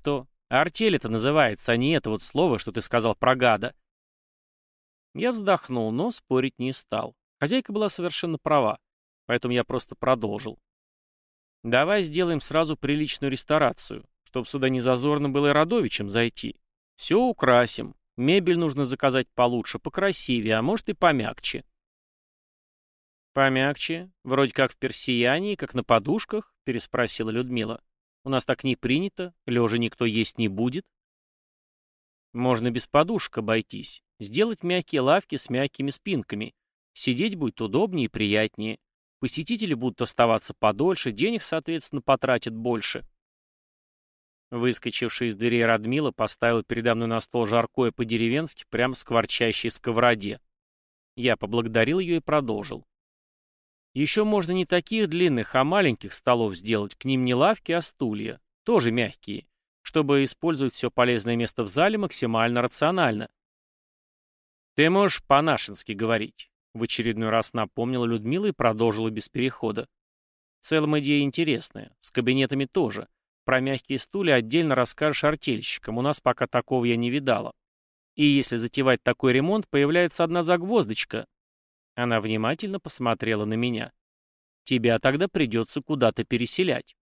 кто. Артель это называется, а не это вот слово, что ты сказал про гада. Я вздохнул, но спорить не стал. Хозяйка была совершенно права, поэтому я просто продолжил. Давай сделаем сразу приличную ресторацию, чтобы сюда не зазорно было и родовичам зайти. Все украсим. Мебель нужно заказать получше, покрасивее, а может и помягче. Помягче? Вроде как в персиянии, как на подушках? Переспросила Людмила. У нас так не принято, лежа никто есть не будет. Можно без подушек обойтись. Сделать мягкие лавки с мягкими спинками. Сидеть будет удобнее и приятнее. Посетители будут оставаться подольше, денег, соответственно, потратят больше. Выскочившая из дверей Радмила поставила передо мной на стол жаркое по-деревенски, прямо с скворчащей сковороде. Я поблагодарил ее и продолжил. Еще можно не таких длинных, а маленьких столов сделать, к ним не лавки, а стулья, тоже мягкие, чтобы использовать все полезное место в зале максимально рационально. Ты можешь по-нашенски говорить, в очередной раз напомнила Людмила и продолжила без перехода. В целом идея интересная, с кабинетами тоже. Про мягкие стулья отдельно расскажешь артельщикам, у нас пока такого я не видала. И если затевать такой ремонт, появляется одна загвоздочка. Она внимательно посмотрела на меня. Тебя тогда придется куда-то переселять.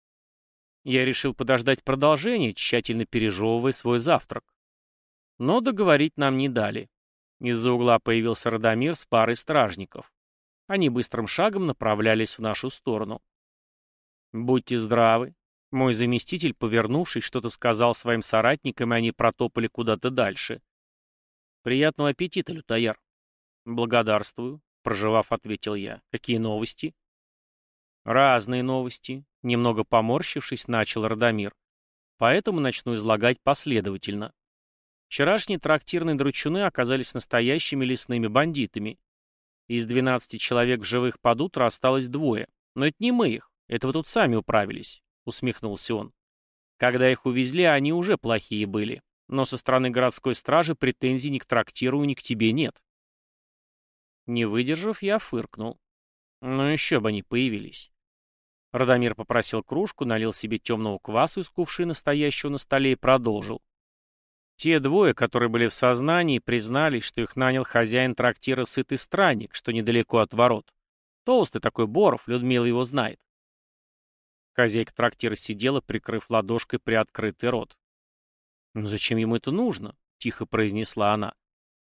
Я решил подождать продолжения, тщательно пережевывая свой завтрак. Но договорить нам не дали. Из-за угла появился Радомир с парой стражников. Они быстрым шагом направлялись в нашу сторону. «Будьте здравы». Мой заместитель, повернувшись, что-то сказал своим соратникам, и они протопали куда-то дальше. «Приятного аппетита, лютояр». «Благодарствую», — прожевав, ответил я. «Какие новости?» «Разные новости», — немного поморщившись, начал Радомир. «Поэтому начну излагать последовательно. Вчерашние трактирные дручуны оказались настоящими лесными бандитами. Из 12 человек в живых под утро осталось 2. Но это не мы их, это вы тут сами управились», — усмехнулся он. «Когда их увезли, они уже плохие были. Но со стороны городской стражи претензий ни к трактиру, ни к тебе нет». Не выдержав, я фыркнул. Ну еще бы они появились. Радомир попросил кружку, налил себе темного квасу из кувшина, стоящего на столе, и продолжил. Те 2, которые были в сознании, признались, что их нанял хозяин трактира «Сытый странник», что недалеко от ворот. Толстый такой Боров, Людмила его знает. Хозяйка трактира сидела, прикрыв ладошкой приоткрытый рот. «Ну зачем ему это нужно?» — тихо произнесла она.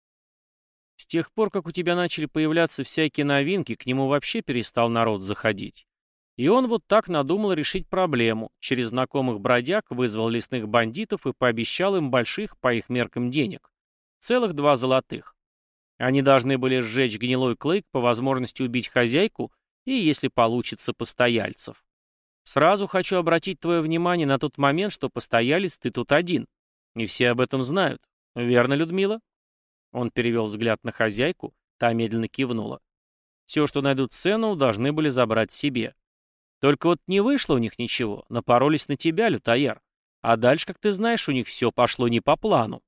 «С тех пор, как у тебя начали появляться всякие новинки, к нему вообще перестал народ заходить. И он вот так надумал решить проблему. Через знакомых бродяг вызвал лесных бандитов и пообещал им больших, по их меркам, денег. Целых 2 золотых. Они должны были сжечь гнилой клык, по возможности убить хозяйку и, если получится, постояльцев. Сразу хочу обратить твое внимание на тот момент, что постоялец ты тут один. И все об этом знают. Верно, Людмила?» Он перевел взгляд на хозяйку, та медленно кивнула. «Все, что найдут ценного, должны были забрать себе. Только вот не вышло у них ничего, напоролись на тебя, лютояр. А дальше, как ты знаешь, у них все пошло не по плану».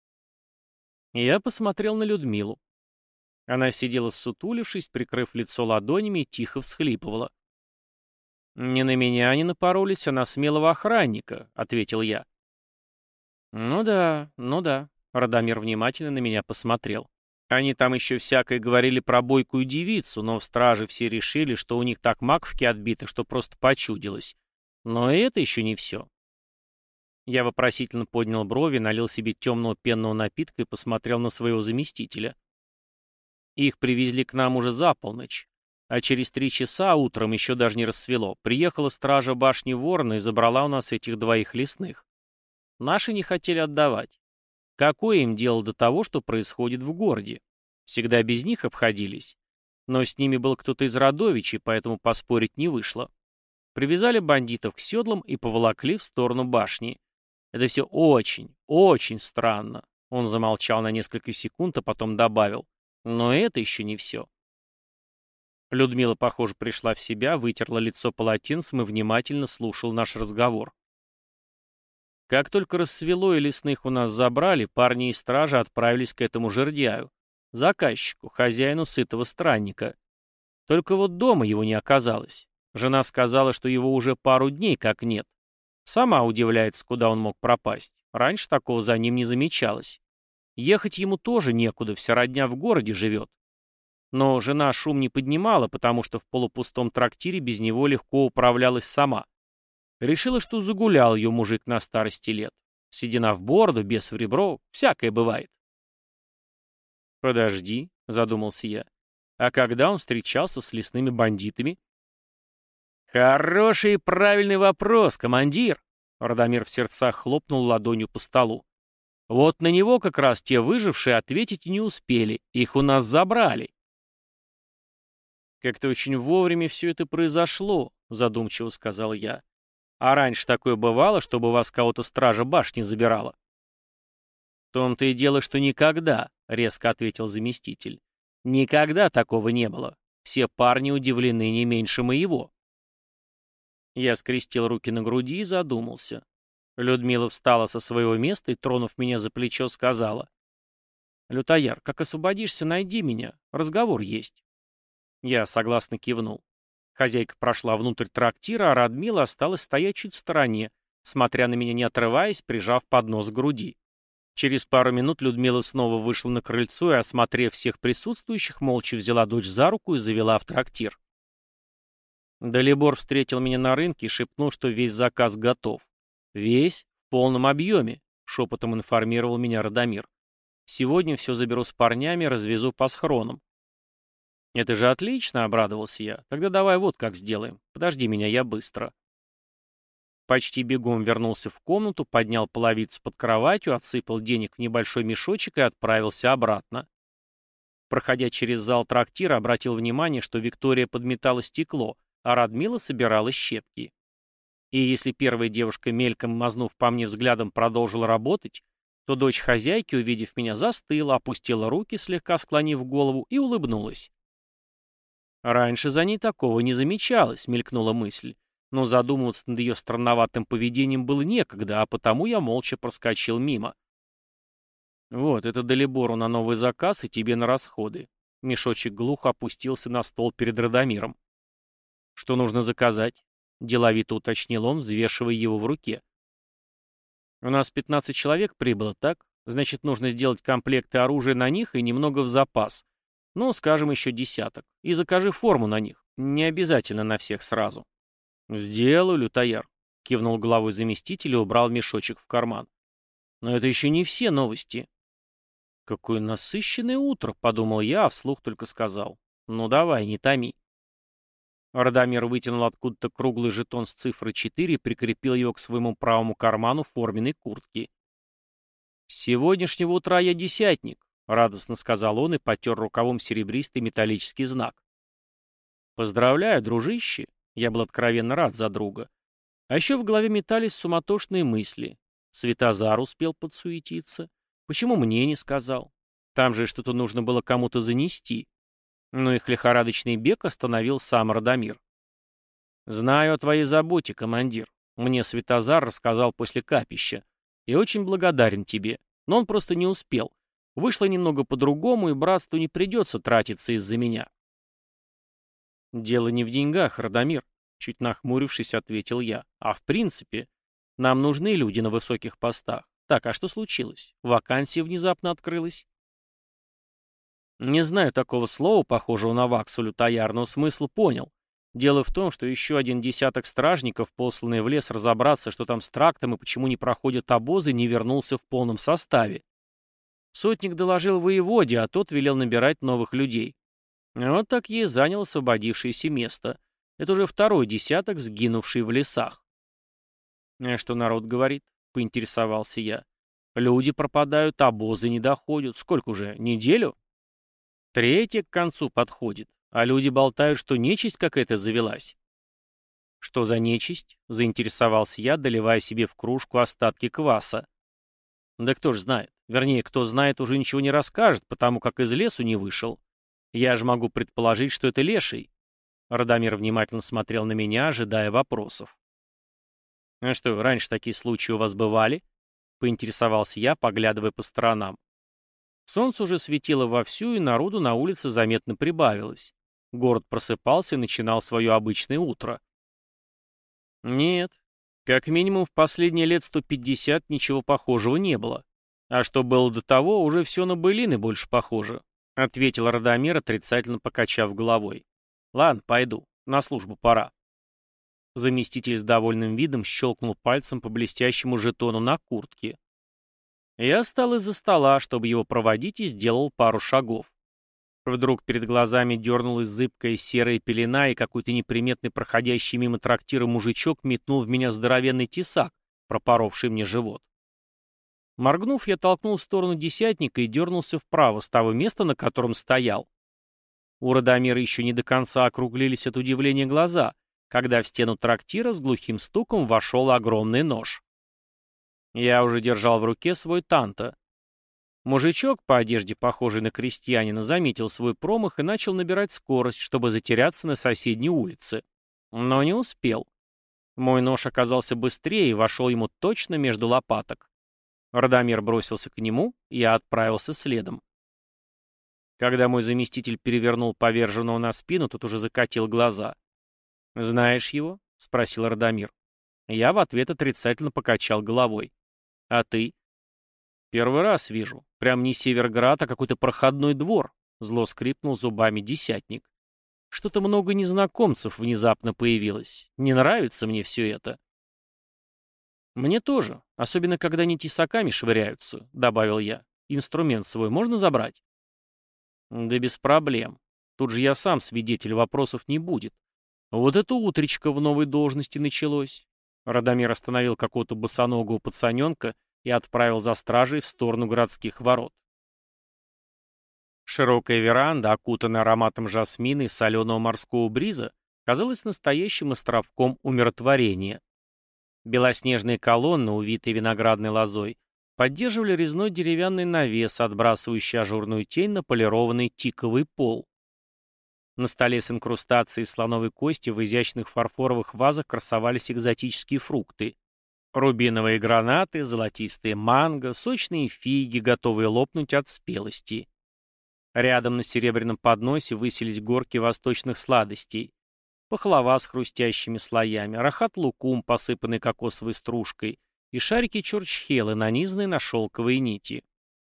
Я посмотрел на Людмилу. Она сидела ссутулившись, прикрыв лицо ладонями, и тихо всхлипывала. «Не на меня они напоролись, а на смелого охранника», — ответил я. «Ну да, ну да», — Радомир внимательно на меня посмотрел. «Они там еще всякое говорили про бойкую девицу, но в страже все решили, что у них так маковки отбиты, что просто почудилось. Но и это еще не все». Я вопросительно поднял брови, налил себе темного пенного напитка и посмотрел на своего заместителя. Их привезли к нам уже за полночь. А через 3 часа утром, еще даже не рассвело, приехала стража башни Ворона и забрала у нас этих 2 лесных. Наши не хотели отдавать. Какое им дело до того, что происходит в городе? Всегда без них обходились. Но с ними был кто-то из родовичей, поэтому поспорить не вышло. Привязали бандитов к седлам и поволокли в сторону башни. Это все очень, очень странно. Он замолчал на несколько секунд, а потом добавил. Но это еще не все. Людмила, похоже, пришла в себя, вытерла лицо полотенцем и внимательно слушал наш разговор. Как только рассвело и лесных у нас забрали, парни из стражи отправились к этому жердяю, заказчику, хозяину сытого странника. Только вот дома его не оказалось. Жена сказала, что его уже пару дней как нет. Сама удивляется, куда он мог пропасть. Раньше такого за ним не замечалось. Ехать ему тоже некуда, вся родня в городе живет. Но жена шум не поднимала, потому что в полупустом трактире без него легко управлялась сама. Решила, что загулял ее мужик на старости лет. Седина в бороду, бес в ребро, всякое бывает. «Подожди», — задумался я. «А когда он встречался с лесными бандитами?» «Хороший и правильный вопрос, командир!» Радомир в сердцах хлопнул ладонью по столу. «Вот на него как раз те выжившие ответить и не успели. Их у нас забрали». «Как-то очень вовремя все это произошло», — задумчиво сказал я. «А раньше такое бывало, чтобы вас кого-то стража башни забирала?» «В том-то и дело, что никогда», — резко ответил заместитель. «Никогда такого не было. Все парни удивлены не меньше моего». Я скрестил руки на груди и задумался. Людмила встала со своего места и, тронув меня за плечо, сказала: «Лютояр, как освободишься, найди меня. Разговор есть». Я согласно кивнул. Хозяйка прошла внутрь трактира, а Радмила осталась стоять чуть в стороне, смотря на меня не отрываясь, прижав поднос к груди. Через пару минут Людмила снова вышла на крыльцо и, осмотрев всех присутствующих, молча взяла дочь за руку и завела в трактир. Далибор встретил меня на рынке и шепнул, что весь заказ готов. «Весь? В полном объеме», — шепотом информировал меня Радомир. «Сегодня все заберу с парнями, развезу по схронам». «Это же отлично», — обрадовался я. «Тогда давай вот как сделаем. Подожди меня, я быстро». Почти бегом вернулся в комнату, поднял половицу под кроватью, отсыпал денег в небольшой мешочек и отправился обратно. Проходя через зал трактира, обратил внимание, что Виктория подметала стекло, а Радмила собирала щепки. И если первая девушка, мельком мазнув по мне взглядом, продолжила работать, то дочь хозяйки, увидев меня, застыла, опустила руки, слегка склонив голову, и улыбнулась. Раньше за ней такого не замечалось, мелькнула мысль, но задумываться над ее странноватым поведением было некогда, а потому я молча проскочил мимо. «Вот, это Далибору на новый заказ и тебе на расходы». Мешочек глухо опустился на стол перед Радомиром. «Что нужно заказать?» — деловито уточнил он, взвешивая его в руке. «У нас 15 человек прибыло, так? Значит, нужно сделать комплекты оружия на них и немного в запас. Ну, скажем, еще десяток. И закажи форму на них. Не обязательно на всех сразу». «Сделаю, лютояр», — кивнул головой заместитель и убрал мешочек в карман. «Но это еще не все новости». «Какое насыщенное утро», — подумал я, а вслух только сказал. «Ну давай, не томи». Радомир вытянул откуда-то круглый жетон с цифрой 4 и прикрепил его к своему правому карману форменной куртки. «С сегодняшнего утра я десятник», — радостно сказал он и потер рукавом серебристый металлический знак. «Поздравляю, дружище», — я был откровенно рад за друга. А еще в голове метались суматошные мысли. Светозар успел подсуетиться. Почему мне не сказал? Там же что-то нужно было кому-то занести. Но их лихорадочный бег остановил сам Радомир. «Знаю о твоей заботе, командир. Мне Светозар рассказал после капища. И очень благодарен тебе. Но он просто не успел. Вышло немного по-другому, и братству не придется тратиться из-за меня». «Дело не в деньгах, Радомир», — чуть нахмурившись, ответил я. «А в принципе, нам нужны люди на высоких постах. Так, а что случилось? Вакансия внезапно открылась?» Не знаю такого слова, похожего на ваксу, лютояр, но смысл понял. Дело в том, что еще один десяток стражников, посланные в лес разобраться, что там с трактом и почему не проходят обозы, не вернулся в полном составе. Сотник доложил воеводе, а тот велел набирать новых людей. Вот так я и занял освободившееся место. Это уже второй десяток, сгинувший в лесах. «А что народ говорит?» — поинтересовался я. «Люди пропадают, обозы не доходят. Сколько уже? Неделю?» Третья к концу подходит, а люди болтают, что нечисть какая-то завелась. «Что за нечисть?» — заинтересовался я, доливая себе в кружку остатки кваса. «Да кто ж знает. Вернее, кто знает, уже ничего не расскажет, потому как из лесу не вышел. Я же могу предположить, что это леший». Радомир внимательно смотрел на меня, ожидая вопросов. «А что, раньше такие случаи у вас бывали?» — поинтересовался я, поглядывая по сторонам. Солнце уже светило вовсю, и народу на улице заметно прибавилось. Город просыпался и начинал свое обычное утро. «Нет, Как минимум в последние лет 150 ничего похожего не было. А что было до того, уже все на былины больше похоже, ответил Радомир, отрицательно покачав головой. Ладно, пойду. На службу пора. Заместитель с довольным видом щелкнул пальцем по блестящему жетону на куртке. Я встал из-за стола, чтобы его проводить, и сделал пару шагов. Вдруг перед глазами дернулась зыбкая серая пелена, и какой-то неприметный проходящий мимо трактира мужичок метнул в меня здоровенный тесак, пропоровший мне живот. Моргнув, я толкнул в сторону десятника и дернулся вправо с того места, на котором стоял. У Радомира еще не до конца округлились от удивления глаза, когда в стену трактира с глухим стуком вошел огромный нож. Я уже держал в руке свой танто. Мужичок, по одежде похожий на крестьянина, заметил свой промах и начал набирать скорость, чтобы затеряться на соседней улице. Но не успел. Мой нож оказался быстрее и вошел ему точно между лопаток. Радомир бросился к нему, и я отправился следом. Когда мой заместитель перевернул поверженного на спину, тот уже закатил глаза. «Знаешь его?» — спросил Радомир. Я в ответ отрицательно покачал головой. «А ты?» «Первый раз вижу. Прям не Северград, а какой-то проходной двор», — зло скрипнул зубами десятник. «Что-то много незнакомцев внезапно появилось. Не нравится мне все это». «Мне тоже, особенно когда они тесаками швыряются», — добавил я. «Инструмент свой можно забрать?» «Да без проблем. Тут же я сам свидетель, вопросов не будет. Вот это утречко в новой должности началось». Радомир остановил какого-то босоногого пацаненка и отправил за стражей в сторону городских ворот. Широкая веранда, окутанная ароматом жасмина и соленого морского бриза, казалась настоящим островком умиротворения. Белоснежные колонны, увитые виноградной лозой, поддерживали резной деревянный навес, отбрасывающий ажурную тень на полированный тиковый пол. На столе с инкрустацией слоновой кости в изящных фарфоровых вазах красовались экзотические фрукты. Рубиновые гранаты, золотистые манго, сочные фиги, готовые лопнуть от спелости. Рядом на серебряном подносе высились горки восточных сладостей. Пахлава с хрустящими слоями, рахат-лукум, посыпанный кокосовой стружкой, и шарики чурчхелы, нанизанные на шелковые нити.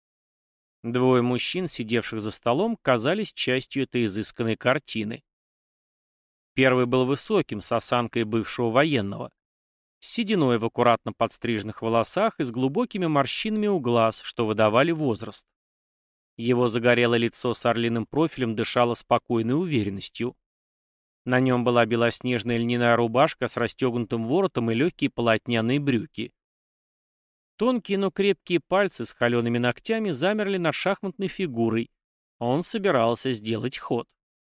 Двое мужчин, сидевших за столом, казались частью этой изысканной картины. Первый был высоким, с осанкой бывшего военного, с сединой в аккуратно подстриженных волосах и с глубокими морщинами у глаз, что выдавали возраст. Его загорелое лицо с орлиным профилем дышало спокойной уверенностью. На нем была белоснежная льняная рубашка с расстегнутым воротом и легкие полотняные брюки. Тонкие, но крепкие пальцы с холеными ногтями замерли над шахматной фигурой. Он собирался сделать ход.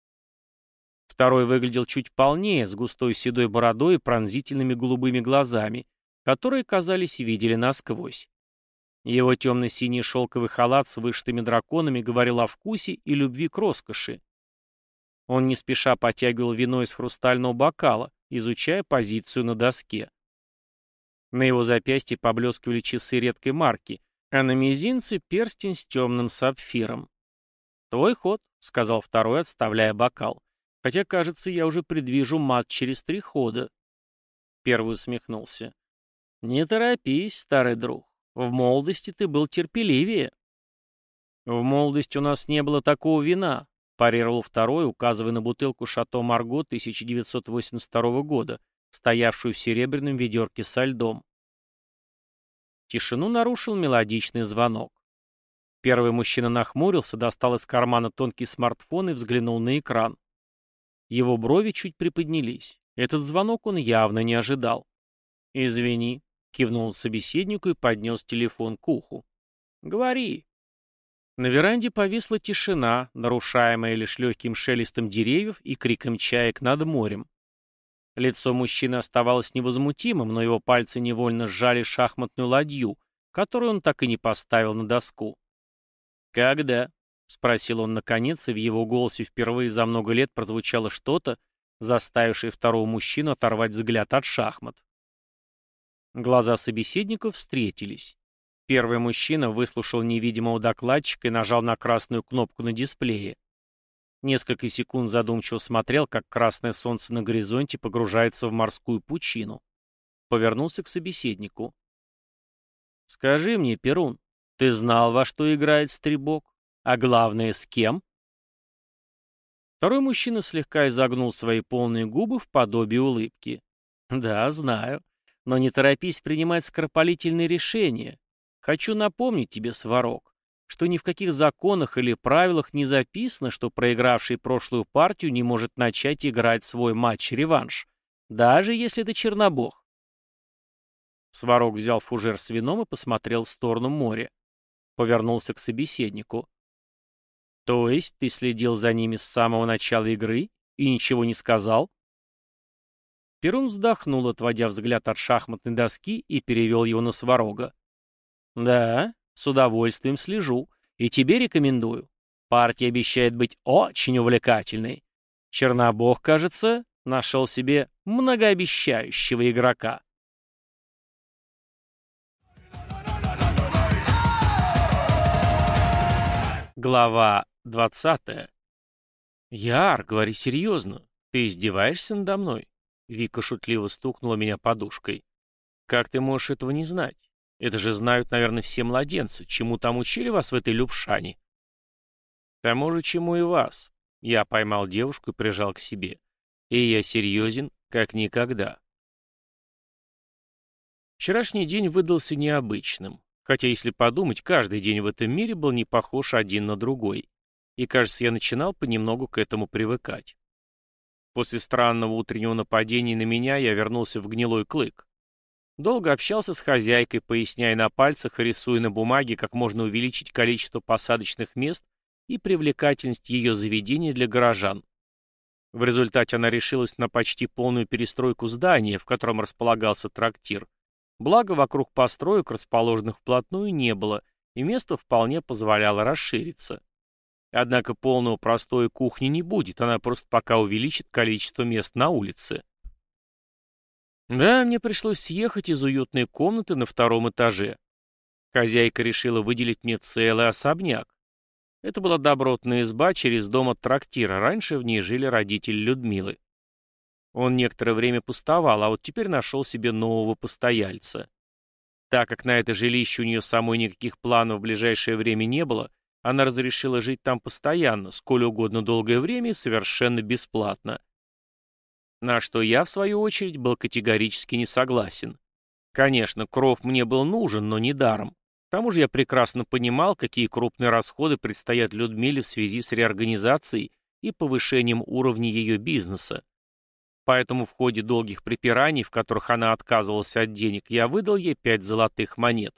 Второй выглядел чуть полнее, с густой седой бородой и пронзительными голубыми глазами, которые, казались, видели насквозь. Его темно-синий шелковый халат с вышитыми драконами говорил о вкусе и любви к роскоши. Он не спеша потягивал вино из хрустального бокала, изучая позицию на доске. На его запястье поблескивали часы редкой марки, а на мизинце перстень с темным сапфиром. «Твой ход», — сказал второй, отставляя бокал. «Хотя, кажется, я уже предвижу мат через 3 хода». Первый усмехнулся. «Не торопись, старый друг. В молодости ты был терпеливее». «В молодости у нас не было такого вина», — парировал второй, указывая на бутылку «Шато Марго» 1982 года, стоявшую в серебряном ведерке со льдом. Тишину нарушил мелодичный звонок. Первый мужчина нахмурился, достал из кармана тонкий смартфон и взглянул на экран. Его брови чуть приподнялись. Этот звонок он явно не ожидал. «Извини», — кивнул собеседнику и поднес телефон к уху. «Говори». На веранде повисла тишина, нарушаемая лишь легким шелестом деревьев и криком чаек над морем. Лицо мужчины оставалось невозмутимым, но его пальцы невольно сжали шахматную ладью, которую он так и не поставил на доску. «Когда?» — спросил он наконец, и в его голосе впервые за много лет прозвучало что-то, заставившее второго мужчину оторвать взгляд от шахмат. Глаза собеседников встретились. Первый мужчина выслушал невидимого докладчика и нажал на красную кнопку на дисплее. Несколько секунд задумчиво смотрел, как красное солнце на горизонте погружается в морскую пучину. повернулся к собеседнику. «Скажи мне, Перун, ты знал, во что играет Стребок? А главное, с кем?» Второй мужчина слегка изогнул свои полные губы в подобие улыбки. «Да, знаю. Но не торопись принимать скоропалительные решения. Хочу напомнить тебе, Сварог, что ни в каких законах или правилах не записано, что проигравший прошлую партию не может начать играть свой матч-реванш, даже если это Чернобог». Сварог взял фужер с вином и посмотрел в сторону моря. Повернулся к собеседнику. «То есть ты следил за ними с самого начала игры и ничего не сказал?» Перун вздохнул, отводя взгляд от шахматной доски, и перевел его на Сварога. «Да, с удовольствием слежу. И тебе рекомендую. Партия обещает быть очень увлекательной. Чернобог, кажется, нашел себе многообещающего игрока». Глава 20. «Яр, говори серьезно. Ты издеваешься надо мной?» Вика шутливо стукнула меня подушкой. «Как ты можешь этого не знать? Это же знают, наверное, все младенцы. Чему там учили вас в этой Любшане?» «Тому же, чему и вас». Я поймал девушку и прижал к себе. И я серьезен, как никогда. Вчерашний день выдался необычным. Хотя, если подумать, каждый день в этом мире был не похож один на другой. И, кажется, я начинал понемногу к этому привыкать. После странного утреннего нападения на меня я вернулся в Гнилой Клык. Долго общался с хозяйкой, поясняя на пальцах и рисуя на бумаге, как можно увеличить количество посадочных мест и привлекательность ее заведения для горожан. В результате она решилась на почти полную перестройку здания, в котором располагался трактир. Благо, вокруг построек, расположенных вплотную, не было, и место вполне позволяло расшириться. Однако полного простоя кухни не будет, она просто пока увеличит количество мест на улице. Да, мне пришлось съехать из уютной комнаты на втором этаже. Хозяйка решила выделить мне целый особняк. Это была добротная изба через дом от трактира, раньше в ней жили родители Людмилы. Он некоторое время пустовал, а вот теперь нашел себе нового постояльца. Так как на это жилище у нее самой никаких планов в ближайшее время не было, она разрешила жить там постоянно, сколь угодно долгое время и совершенно бесплатно. На что я, в свою очередь, был категорически не согласен. Конечно, кров мне был нужен, но не даром. К тому же я прекрасно понимал, какие крупные расходы предстоят Людмиле в связи с реорганизацией и повышением уровня ее бизнеса. Поэтому в ходе долгих припираний, в которых она отказывалась от денег, я выдал ей 5 золотых монет.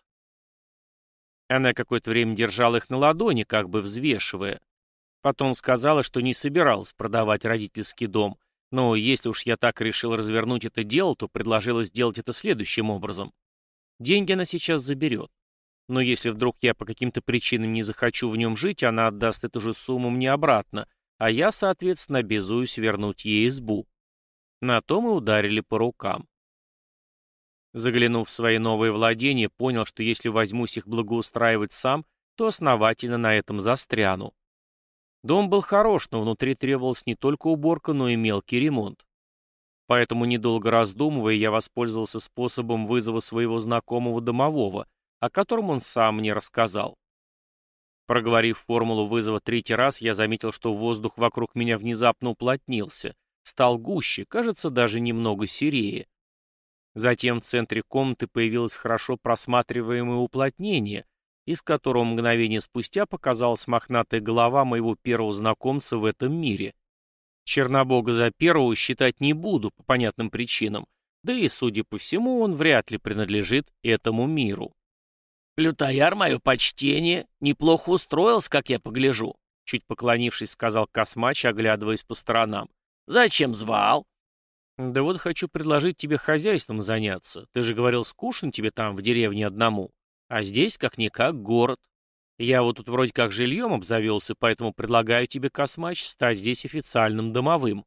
Она какое-то время держала их на ладони, как бы взвешивая. Потом сказала, что не собиралась продавать родительский дом, но если уж я так решил развернуть это дело, то предложила сделать это следующим образом. Деньги она сейчас заберет. Но если вдруг я по каким-то причинам не захочу в нем жить, она отдаст эту же сумму мне обратно, а я, соответственно, обязуюсь вернуть ей избу. На то мы ударили по рукам. Заглянув в свои новые владения, понял, что если возьмусь их благоустраивать сам, то основательно на этом застряну. Дом был хорош, но внутри требовалась не только уборка, но и мелкий ремонт. Поэтому, недолго раздумывая, я воспользовался способом вызова своего знакомого домового, о котором он сам мне рассказал. Проговорив формулу вызова 3-й раз, я заметил, что воздух вокруг меня внезапно уплотнился, стал гуще, кажется, даже немного серее. Затем в центре комнаты появилось хорошо просматриваемое уплотнение, из которого мгновение спустя показалась мохнатая голова моего первого знакомца в этом мире. Чернобога за первого считать не буду по понятным причинам, да и, судя по всему, он вряд ли принадлежит этому миру. «Лютояр, мое почтение, неплохо устроился, как я погляжу», чуть поклонившись, сказал Космач, оглядываясь по сторонам. «Зачем звал?» «Да вот хочу предложить тебе хозяйством заняться. Ты же говорил, скучно тебе там, в деревне одному. А здесь, как-никак, город. Я вот тут вроде как жильем обзавелся, поэтому предлагаю тебе, Космач, стать здесь официальным домовым».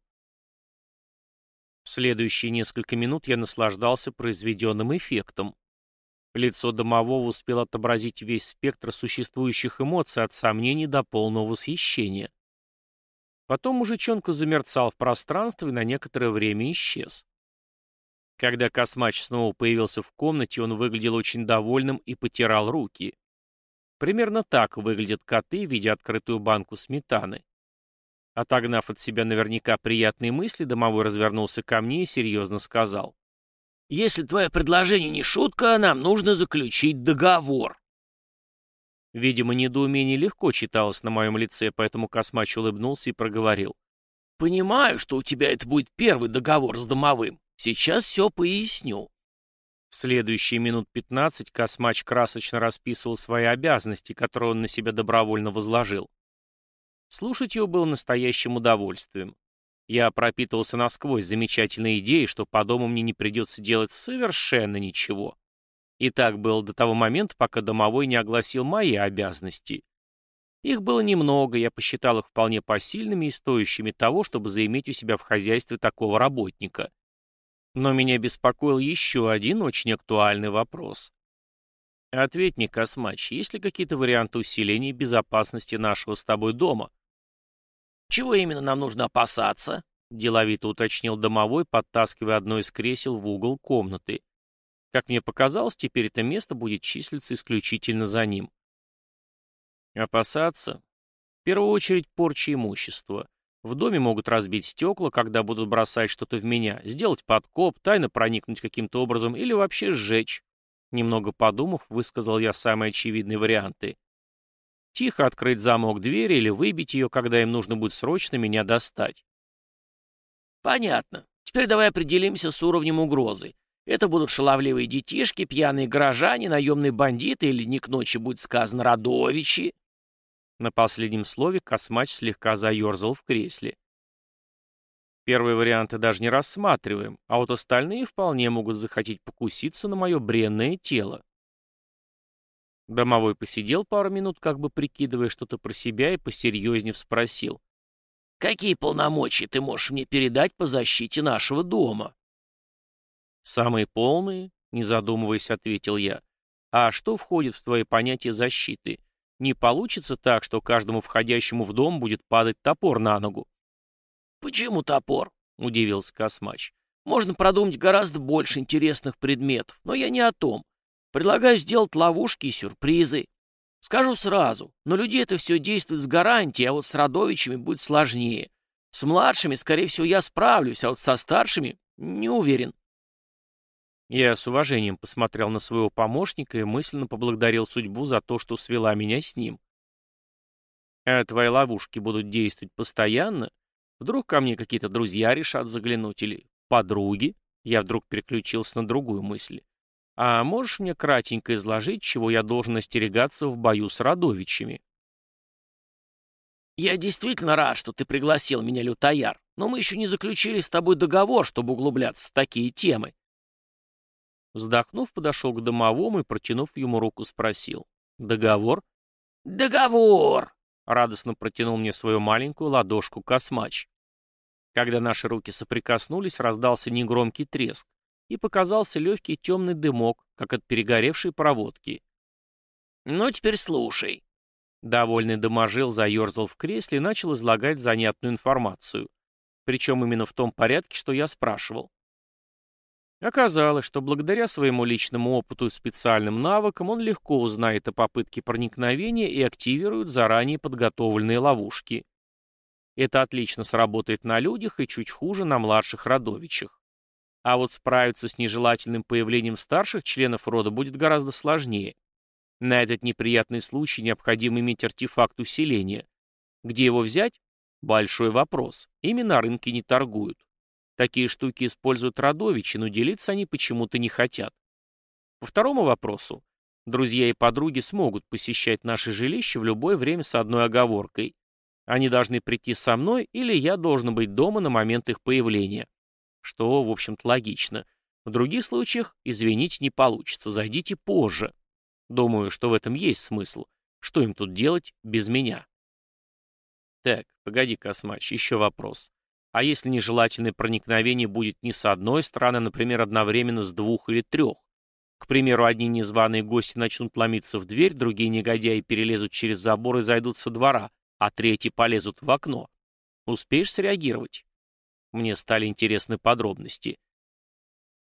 В следующие несколько минут я наслаждался произведенным эффектом. Лицо домового успело отобразить весь спектр существующих эмоций от сомнений до полного восхищения. Потом мужичонка замерцал в пространстве и на некоторое время исчез. Когда Космач снова появился в комнате, он выглядел очень довольным и потирал руки. Примерно так выглядят коты, видя открытую банку сметаны. Отогнав от себя наверняка приятные мысли, домовой развернулся ко мне и серьезно сказал. «Если твое предложение не шутка, нам нужно заключить договор». Видимо, недоумение легко читалось на моем лице, поэтому Космач улыбнулся и проговорил. «Понимаю, что у тебя это будет первый договор с домовым. Сейчас все поясню». В следующие минут 15 Космач красочно расписывал свои обязанности, которые он на себя добровольно возложил. Слушать его было настоящим удовольствием. Я пропитывался насквозь замечательной идеей, что по дому мне не придется делать совершенно ничего. И так было до того момента, пока домовой не огласил мои обязанности. Их было немного, я посчитал их вполне посильными и стоящими того, чтобы заиметь у себя в хозяйстве такого работника. Но меня беспокоил еще один очень актуальный вопрос. Ответь мне, Космач, есть ли какие-то варианты усиления безопасности нашего с тобой дома? Чего именно нам нужно опасаться? Деловито уточнил домовой, подтаскивая одно из кресел в угол комнаты. Как мне показалось, теперь это место будет числиться исключительно за ним. Опасаться? В первую очередь порчи имущества. В доме могут разбить стекла, когда будут бросать что-то в меня, сделать подкоп, тайно проникнуть каким-то образом или вообще сжечь. Немного подумав, высказал я самые очевидные варианты. Тихо открыть замок двери или выбить ее, когда им нужно будет срочно меня достать. Понятно. Теперь давай определимся с уровнем угрозы. Это будут шаловливые детишки, пьяные горожане, наемные бандиты или, не к ночи будет сказано, родовичи. На последнем слове Космач слегка заерзал в кресле. Первые варианты даже не рассматриваем, а вот остальные вполне могут захотеть покуситься на мое бренное тело. Домовой посидел пару минут, как бы прикидывая что-то про себя, и посерьезнее спросил. «Какие полномочия ты можешь мне передать по защите нашего дома?» «Самые полные», — не задумываясь, ответил я. «А что входит в твои понятия защиты? Не получится так, что каждому входящему в дом будет падать топор на ногу?» «Почему топор?» — удивился Космач. «Можно продумать гораздо больше интересных предметов, но я не о том. Предлагаю сделать ловушки и сюрпризы. Скажу сразу, на людей это все действует с гарантией, а вот с родовичами будет сложнее. С младшими, скорее всего, я справлюсь, а вот со старшими не уверен». Я с уважением посмотрел на своего помощника и мысленно поблагодарил судьбу за то, что свела меня с ним. «А твои ловушки будут действовать постоянно? Вдруг ко мне какие-то друзья решат заглянуть или подруги?» Я вдруг переключился на другую мысль. «А можешь мне кратенько изложить, чего я должен остерегаться в бою с родовичами?» «Я действительно рад, что ты пригласил меня, лютояр, но мы еще не заключили с тобой договор, чтобы углубляться в такие темы». Вздохнув, подошел к домовому и, протянув ему руку, спросил. «Договор?» «Договор!» — радостно протянул мне свою маленькую ладошку Космач. Когда наши руки соприкоснулись, раздался негромкий треск, и показался легкий темный дымок, как от перегоревшей проводки. «Ну, теперь слушай». Довольный доможил заерзал в кресле и начал излагать занятную информацию. Причем именно в том порядке, что я спрашивал. Оказалось, что благодаря своему личному опыту и специальным навыкам он легко узнает о попытке проникновения и активирует заранее подготовленные ловушки. Это отлично сработает на людях и чуть хуже на младших родовичах. А вот справиться с нежелательным появлением старших членов рода будет гораздо сложнее. На этот неприятный случай необходимо иметь артефакт усиления. Где его взять? Большой вопрос. Ими на рынке не торгуют. Такие штуки используют родовичи, но делиться они почему-то не хотят. По второму вопросу. Друзья и подруги смогут посещать наше жилище в любое время с одной оговоркой. Они должны прийти со мной, или я должен быть дома на момент их появления. Что, в общем-то, логично. В других случаях извинить не получится, зайдите позже. Думаю, что в этом есть смысл. Что им тут делать без меня? Так, погоди, Космач, еще вопрос. А если нежелательное проникновение будет не с одной стороны, а, например, одновременно с двух или трех? К примеру, одни незваные гости начнут ломиться в дверь, другие негодяи перелезут через забор и зайдут со двора, а третьи полезут в окно. Успеешь среагировать? Мне стали интересны подробности.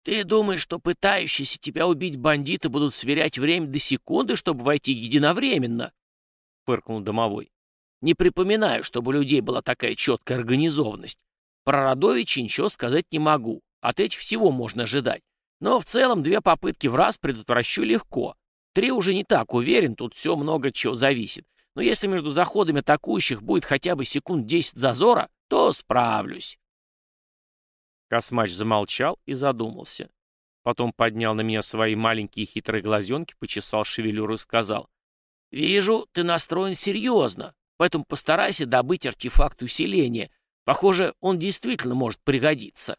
Ты думаешь, что пытающиеся тебя убить бандиты будут сверять время до секунды, чтобы войти единовременно?» — фыркнул домовой. «Не припоминаю, чтобы у людей была такая четкая организованность. Про Радовича ничего сказать не могу. От этих всего можно ожидать. Но в целом 2 попытки в раз предотвращу легко. 3 уже не так уверен, тут все много чего зависит. Но если между заходами атакующих будет хотя бы секунд 10 зазора, то справлюсь». Космач замолчал и задумался. Потом поднял на меня свои маленькие хитрые глазенки, почесал шевелюру и сказал: «Вижу, ты настроен серьезно, поэтому постарайся добыть артефакт усиления. Похоже, он действительно может пригодиться».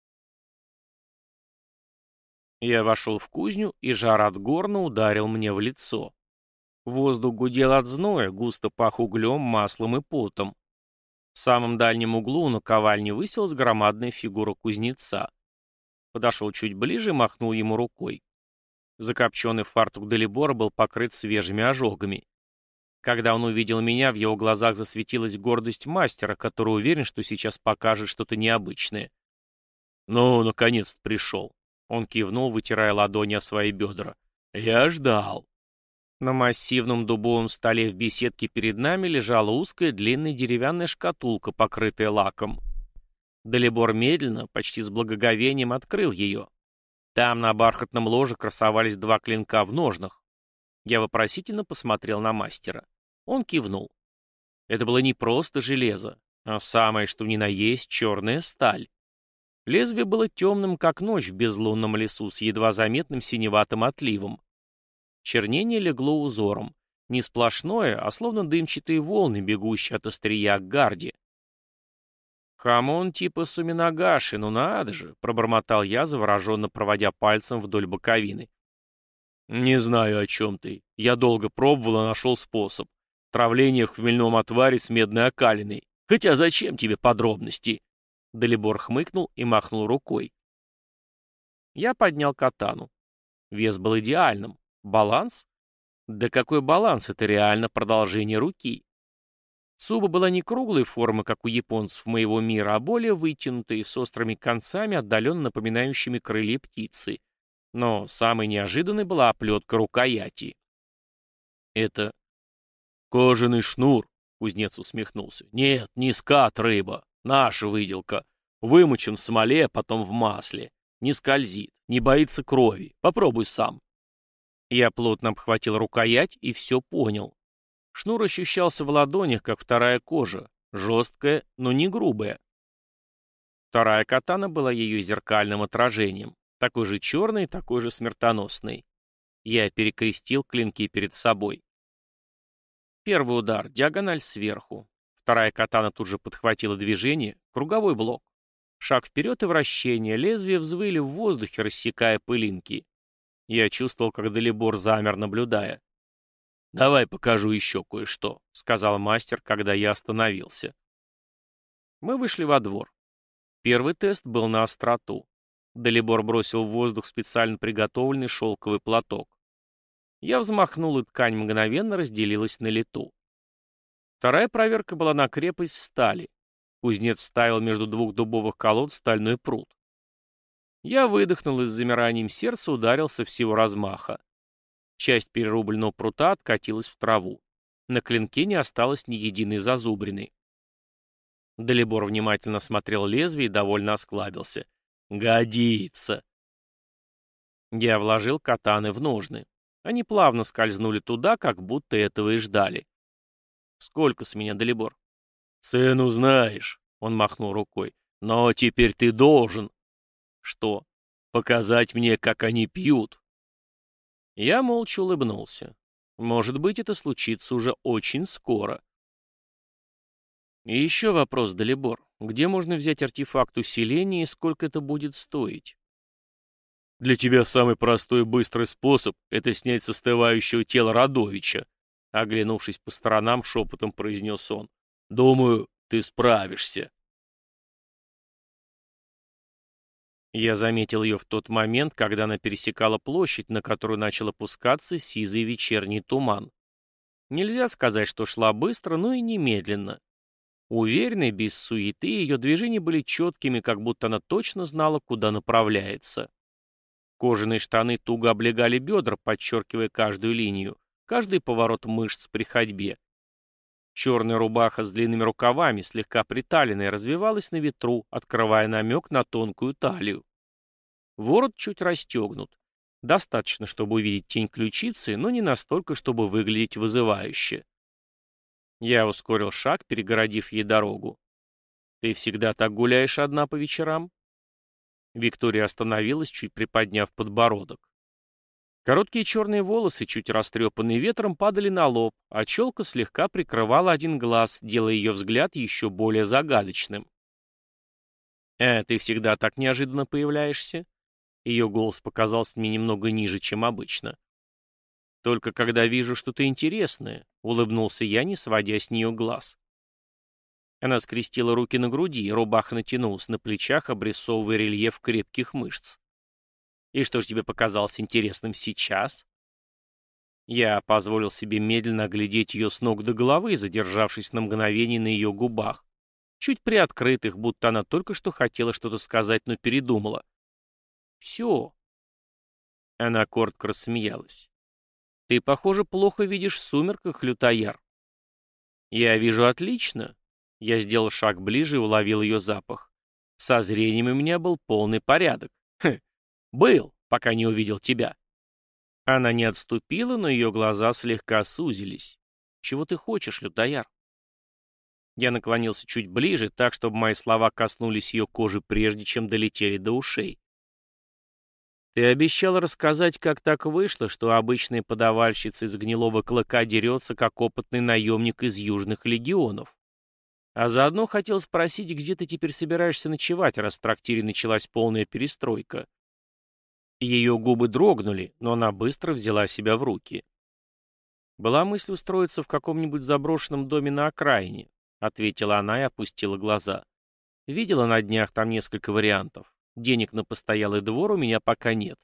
Я вошел в кузню, и жар от горна ударил мне в лицо. Воздух гудел от зноя, густо пах углем, маслом и потом. В самом дальнем углу у наковальни высилась громадная фигура кузнеца. Подошел чуть ближе и махнул ему рукой. Закопченный фартук Далибора был покрыт свежими ожогами. Когда он увидел меня, в его глазах засветилась гордость мастера, который уверен, что сейчас покажет что-то необычное. «Ну, наконец-то пришел!» Он кивнул, вытирая ладони о свои бедра. «Я ждал!» На массивном дубовом столе в беседке перед нами лежала узкая длинная деревянная шкатулка, покрытая лаком. Далибор медленно, почти с благоговением открыл ее. Там на бархатном ложе красовались 2 клинка в ножнах. Я вопросительно посмотрел на мастера. Он кивнул. Это было не просто железо, а самое что ни на есть черная сталь. Лезвие было темным, как ночь в безлунном лесу, с едва заметным синеватым отливом. Чернение легло узором. Не сплошное, а словно дымчатые волны, бегущие от острия к гарде. «Хамон типа суминагаши, ну надо же!» — пробормотал я, завороженно проводя пальцем вдоль боковины. «Не знаю, о чем ты. Я долго пробовал и нашел способ. Травление в хмельном отваре с медной окалиной. Хотя зачем тебе подробности?» Далибор хмыкнул и махнул рукой. Я поднял катану. Вес был идеальным. Баланс? Да какой баланс? Это реально продолжение руки. Цуба была не круглой формы, как у японцев моего мира, а более вытянутой, с острыми концами, отдаленно напоминающими крылья птицы. Но самой неожиданной была оплетка рукояти. «Это кожаный шнур», — кузнец усмехнулся. «Нет, не скат рыба, наша выделка. Вымочен в смоле, потом в масле. Не скользит, не боится крови. Попробуй сам». Я плотно обхватил рукоять и все понял. Шнур ощущался в ладонях, как вторая кожа, жесткая, но не грубая. Вторая катана была ее зеркальным отражением, такой же черный, такой же смертоносный. Я перекрестил клинки перед собой. Первый удар, диагональ сверху. Вторая катана тут же подхватила движение, круговой блок. Шаг вперед и вращение, лезвия взвыли в воздухе, рассекая пылинки. Я чувствовал, как Далибор замер, наблюдая. «Давай покажу еще кое-что», — сказал мастер, когда я остановился. Мы вышли во двор. Первый тест был на остроту. Далибор бросил в воздух специально приготовленный шелковый платок. Я взмахнул, и ткань мгновенно разделилась на лету. Вторая проверка была на крепость стали. Кузнец ставил между 2 дубовых колод стальной пруд. Я выдохнул и с замиранием сердца ударился всего размаха. Часть перерубленного прута откатилась в траву. На клинке не осталось ни единой зазубрины. Далибор внимательно смотрел лезвие и довольно осклабился. «Годится!» Я вложил катаны в ножны. Они плавно скользнули туда, как будто этого и ждали. «Сколько с меня, Далибор?» «Цену знаешь», — он махнул рукой. «Но теперь ты должен...» «Что?» «Показать мне, как они пьют». Я молча улыбнулся. Может быть, это случится уже очень скоро. И еще вопрос, Далибор. Где можно взять артефакт усиления и сколько это будет стоить? Для тебя самый простой и быстрый способ — это снять с остывающего тела Радовича. Оглянувшись по сторонам, шепотом произнес он. Думаю, ты справишься. Я заметил ее в тот момент, когда она пересекала площадь, на которую начал опускаться сизый вечерний туман. Нельзя сказать, что шла быстро, но и немедленно. Уверенной, без суеты, ее движения были четкими, как будто она точно знала, куда направляется. Кожаные штаны туго облегали бедра, подчеркивая каждую линию, каждый поворот мышц при ходьбе. Черная рубаха с длинными рукавами, слегка приталенная, развивалась на ветру, открывая намек на тонкую талию. Ворот чуть расстегнут. Достаточно, чтобы увидеть тень ключицы, но не настолько, чтобы выглядеть вызывающе. Я ускорил шаг, перегородив ей дорогу. «Ты всегда так гуляешь одна по вечерам?» Виктория остановилась, чуть приподняв подбородок. Короткие черные волосы, чуть растрепанные ветром, падали на лоб, а челка слегка прикрывала один глаз, делая ее взгляд еще более загадочным. Ты всегда так неожиданно появляешься?» Ее голос показался мне немного ниже, чем обычно. «Только когда вижу что-то интересное», — улыбнулся я, не сводя с нее глаз. Она скрестила руки на груди, рубаха натянулась на плечах, обрисовывая рельеф крепких мышц. «И что же тебе показалось интересным сейчас?» Я позволил себе медленно оглядеть ее с ног до головы, задержавшись на мгновение на ее губах, чуть приоткрытых, будто она только что хотела что-то сказать, но передумала. «Все». Она коротко рассмеялась. «Ты, похоже, плохо видишь в сумерках, лютояр». «Я вижу отлично». Я сделал шаг ближе и уловил ее запах. Со зрением у меня был полный порядок. Был, пока не увидел тебя. Она не отступила, но ее глаза слегка сузились. «Чего ты хочешь, лютояр?» Я наклонился чуть ближе, так, чтобы мои слова коснулись ее кожи, прежде чем долетели до ушей. «Ты обещал рассказать, как так вышло, что обычная подавальщица из гнилого клыка дерется, как опытный наемник из южных легионов. А заодно хотел спросить, где ты теперь собираешься ночевать, раз в трактире началась полная перестройка». Ее губы дрогнули, но она быстро взяла себя в руки. «Была мысль устроиться в каком-нибудь заброшенном доме на окраине», — ответила она и опустила глаза. «Видела на днях там несколько вариантов. Денег на постоялый двор у меня пока нет».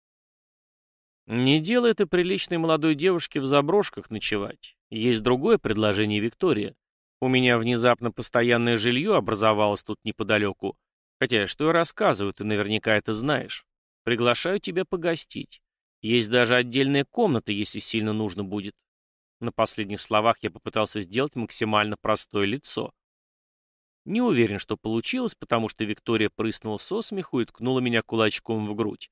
«Не дело это приличной молодой девушке в заброшках ночевать. Есть другое предложение, Виктория. У меня внезапно постоянное жилье образовалось тут неподалеку. Хотя, что я рассказываю, ты наверняка это знаешь. Приглашаю тебя погостить. Есть даже отдельная комната, если сильно нужно будет». На последних словах я попытался сделать максимально простое лицо. Не уверен, что получилось, потому что Виктория прыснула со смеху и ткнула меня кулачком в грудь.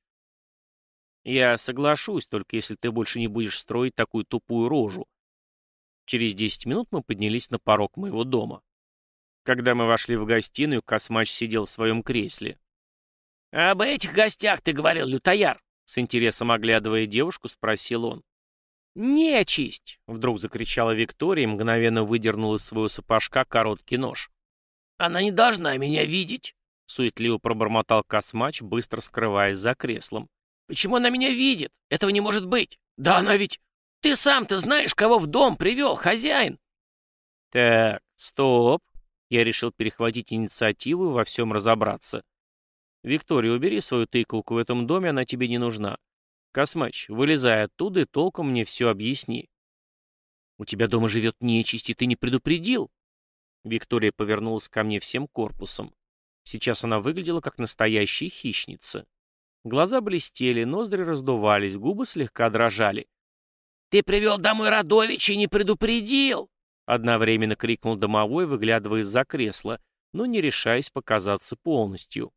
«Я соглашусь, только если ты больше не будешь строить такую тупую рожу». Через 10 минут мы поднялись на порог моего дома. Когда мы вошли в гостиную, Космач сидел в своем кресле. «Об этих гостях ты говорил, лютояр?» С интересом оглядывая девушку, спросил он. «Нечисть!» — вдруг закричала Виктория и мгновенно выдернула из своего сапожка короткий нож. «Она не должна меня видеть!» — суетливо пробормотал Космач, быстро скрываясь за креслом. «Почему она меня видит? Этого не может быть! Да она ведь... Ты сам-то знаешь, кого в дом привел, хозяин!» «Так, стоп!» Я решил перехватить инициативу и во всем разобраться. «Виктория, убери свою тыкалку, в этом доме она тебе не нужна. Космач, вылезай оттуда и толком мне все объясни». «У тебя дома живет нечисть, и ты не предупредил?» Виктория повернулась ко мне всем корпусом. Сейчас она выглядела как настоящая хищница. Глаза блестели, ноздри раздувались, губы слегка дрожали. «Ты привел домой Радовича и не предупредил!» Одновременно крикнул домовой, выглядывая из-за кресла, но не решаясь показаться полностью.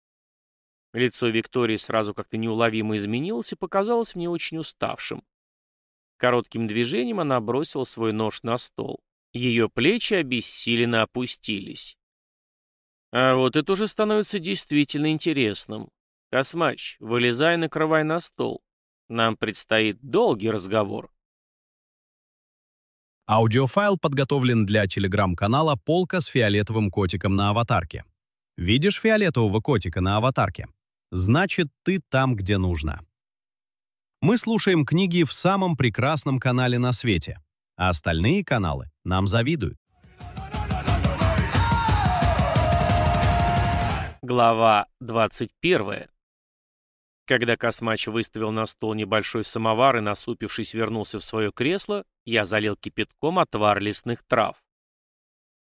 Лицо Виктории сразу как-то неуловимо изменилось и показалось мне очень уставшим. Коротким движением она бросила свой нож на стол. Ее плечи обессиленно опустились. А вот это уже становится действительно интересным. Космач, вылезай и накрывай на стол. Нам предстоит долгий разговор. Аудиофайл подготовлен для телеграм-канала «Полка с фиолетовым котиком на аватарке». Видишь фиолетового котика на аватарке? Значит, ты там, где нужно. Мы слушаем книги в самом прекрасном канале на свете, а остальные каналы нам завидуют. Глава 21. Когда Космач выставил на стол небольшой самовар и, насупившись, вернулся в свое кресло, я залил кипятком отвар лесных трав.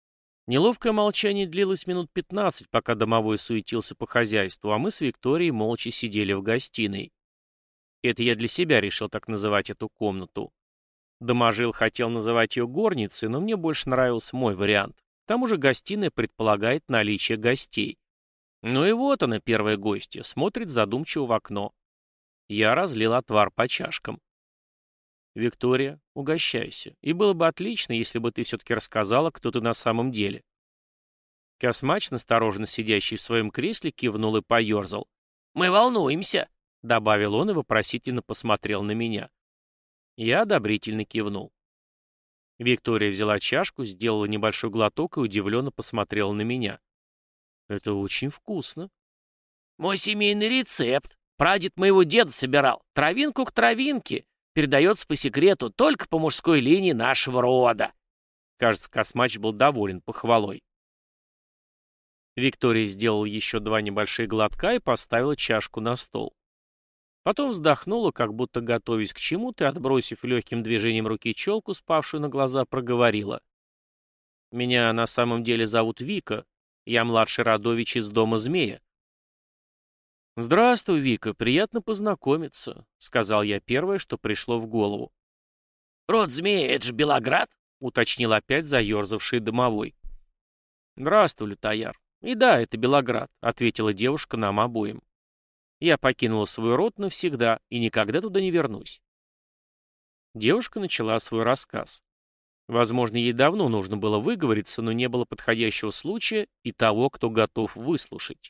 Неловкое молчание длилось минут 15, пока домовой суетился по хозяйству, а мы с Викторией молча сидели в гостиной. Это я для себя решил так называть эту комнату. Доможил хотел называть ее горницей, но мне больше нравился мой вариант. К тому же гостиная предполагает наличие гостей. Ну и вот она, первая гостья, смотрит задумчиво в окно. Я разлил отвар по чашкам. «Виктория, угощайся. И было бы отлично, если бы ты все-таки рассказала, кто ты на самом деле». Космач, настороженно сидящий в своем кресле, кивнул и поерзал. «Мы волнуемся», — добавил он и вопросительно посмотрел на меня. Я одобрительно кивнул. Виктория взяла чашку, сделала небольшой глоток и удивленно посмотрела на меня. «Это очень вкусно». «Мой семейный рецепт. Прадед моего деда собирал. Травинку к травинке. Передается по секрету только по мужской линии нашего рода». Кажется, Космач был доволен похвалой. Виктория сделала еще 2 небольших глотка и поставила чашку на стол. Потом вздохнула, как будто готовясь к чему-то, и, отбросив легким движением руки челку, спавшую на глаза, проговорила. «Меня на самом деле зовут Вика. Я младший родович из дома змея». «Здравствуй, Вика, приятно познакомиться», — сказал я первое, что пришло в голову. «Род змея — это же Белоград?» — уточнил опять заерзавший домовой. «Здравствуй, лютояр. И да, это Белоград», — ответила девушка нам обоим. «Я покинула свой род навсегда и никогда туда не вернусь». Девушка начала свой рассказ. Возможно, ей давно нужно было выговориться, но не было подходящего случая и того, кто готов выслушать.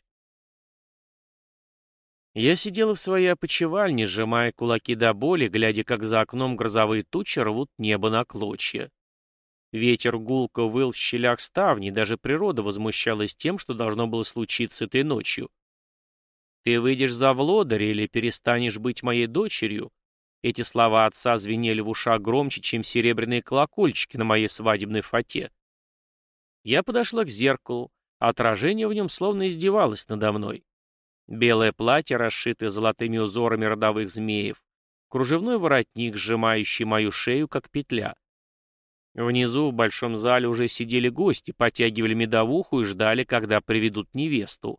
Я сидела в своей опочивальне, сжимая кулаки до боли, глядя, как за окном грозовые тучи рвут небо на клочья. Ветер гулко выл в щелях ставней, даже природа возмущалась тем, что должно было случиться этой ночью. «Ты выйдешь за влодаря или перестанешь быть моей дочерью?» Эти слова отца звенели в ушах громче, чем серебряные колокольчики на моей свадебной фате. Я подошла к зеркалу, а отражение в нем словно издевалось надо мной. Белое платье, расшитое золотыми узорами родовых змеев, кружевной воротник, сжимающий мою шею, как петля. Внизу в большом зале уже сидели гости, потягивали медовуху и ждали, когда приведут невесту.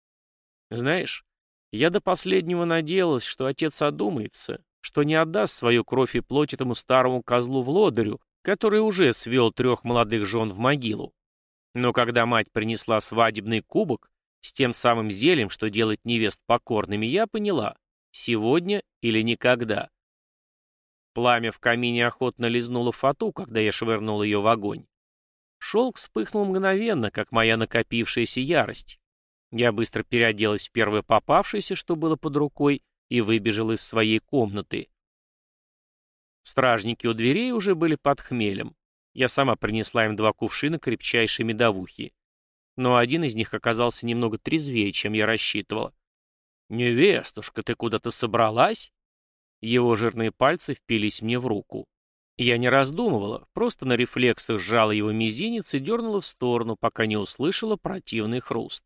Знаешь, я до последнего надеялась, что отец одумается, что не отдаст свою кровь и плоть этому старому козлу-влодарю, который уже свел 3 молодых жен в могилу. Но когда мать принесла свадебный кубок с тем самым зельем, что делает невест покорными, я поняла — сегодня или никогда. Пламя в камине охотно лизнуло фату, когда я швырнул ее в огонь. Шелк вспыхнул мгновенно, как моя накопившаяся ярость. Я быстро переоделась в первое попавшееся, что было под рукой, и выбежал из своей комнаты. Стражники у дверей уже были под хмелем. Я сама принесла им 2 кувшина крепчайшей медовухи. Но один из них оказался немного трезвее, чем я рассчитывала. «Невестушка, ты куда-то собралась?» Его жирные пальцы впились мне в руку. Я не раздумывала, просто на рефлексах сжала его мизинец и дернула в сторону, пока не услышала противный хруст.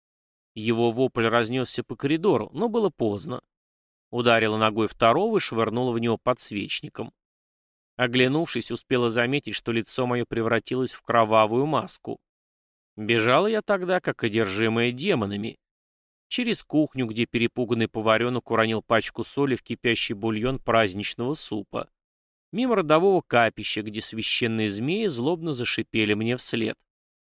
Его вопль разнесся по коридору, но было поздно. Ударила ногой второго и швырнула в него подсвечником. Оглянувшись, успела заметить, что лицо мое превратилось в кровавую маску. Бежала я тогда, как одержимая демонами. Через кухню, где перепуганный поваренок уронил пачку соли в кипящий бульон праздничного супа. Мимо родового капища, где священные змеи злобно зашипели мне вслед.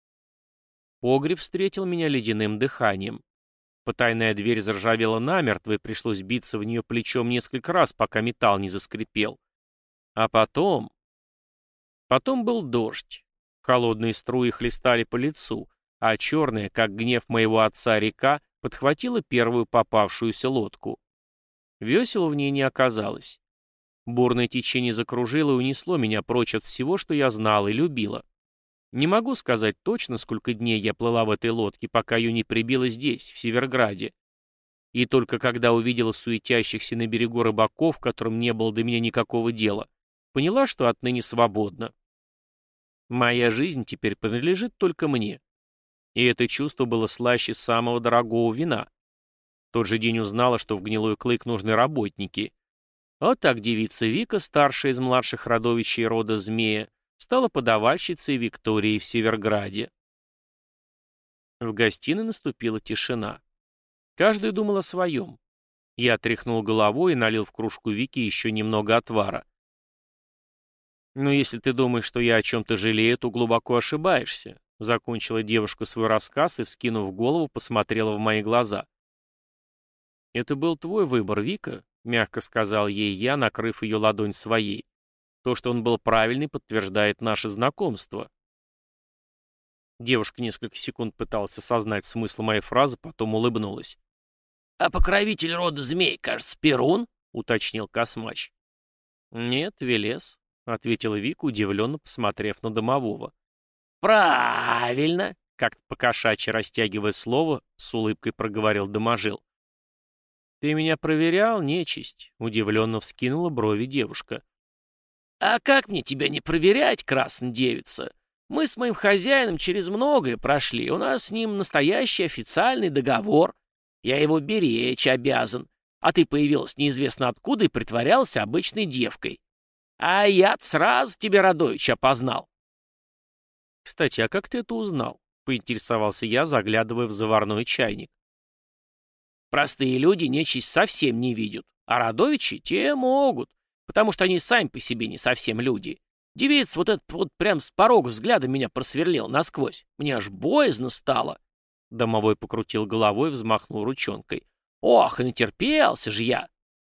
Погреб встретил меня ледяным дыханием. Потайная дверь заржавела намертво, и пришлось биться в нее плечом несколько раз, пока металл не заскрипел. А потом... Потом был дождь. Холодные струи хлестали по лицу, а черная, как гнев моего отца, река подхватила первую попавшуюся лодку. Весел в ней не оказалось. Бурное течение закружило и унесло меня прочь от всего, что я знала и любила. Не могу сказать точно, сколько дней я плыла в этой лодке, пока ее не прибило здесь, в Северграде. И только когда увидела суетящихся на берегу рыбаков, которым не было до меня никакого дела, поняла, что отныне свободна. Моя жизнь теперь принадлежит только мне. И это чувство было слаще самого дорогого вина. В тот же день узнала, что в Гнилой Клык нужны работники. Вот так девица Вика, старшая из младших родовичей рода Змея, стала подавальщицей Виктории в Северграде. В гостиной наступила тишина. Каждый думал о своем. Я тряхнул головой и налил в кружку Вики еще немного отвара. «Но если ты думаешь, что я о чем-то жалею, то глубоко ошибаешься», — закончила девушка свой рассказ и, вскинув голову, посмотрела в мои глаза. «Это был твой выбор, Вика», — мягко сказал ей я, накрыв ее ладонь своей. «То, что он был правильный, подтверждает наше знакомство». Девушка несколько секунд пыталась осознать смысл моей фразы, потом улыбнулась. «А покровитель рода змей, кажется, Перун?» — уточнил Космач. «Нет, Велес», — ответила Вика, удивленно посмотрев на домового. «Правильно!» — Как-то покошачьи растягивая слово, с улыбкой проговорил доможил. «Ты меня проверял, нечисть?» — удивленно вскинула брови девушка. «А как мне тебя не проверять, красная девица? Мы с моим хозяином через многое прошли, у нас с ним настоящий официальный договор. Я его беречь обязан, а ты появилась неизвестно откуда и притворялась обычной девкой. А я сразу тебя, Радович, опознал». «Кстати, а как ты это узнал?» — поинтересовался я, заглядывая в заварной чайник. Простые люди нечисть совсем не видят, а родовичи те могут, потому что они сами по себе не совсем люди. Девица вот этот вот прям с порога взглядом меня просверлил насквозь. Мне аж боязно стало. Домовой покрутил головой и взмахнул ручонкой. Ох, и натерпелся же я.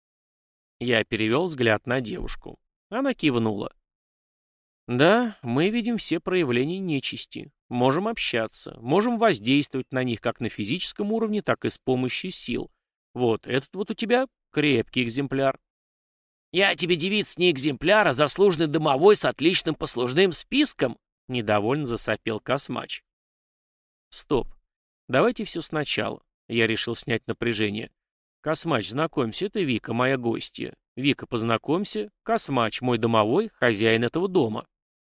Я перевел взгляд на девушку. Она кивнула. «Да, мы видим все проявления нечисти. Можем общаться, можем воздействовать на них как на физическом уровне, так и с помощью сил. Вот этот вот у тебя крепкий экземпляр». «Я тебе, девица, не экземпляр, а заслуженный домовой с отличным послужным списком», — недовольно засопел Космач. «Стоп. Давайте все сначала». Я решил снять напряжение. «Космач, знакомься, это Вика, моя гостья. Вика, познакомься. Космач, мой домовой, хозяин этого дома».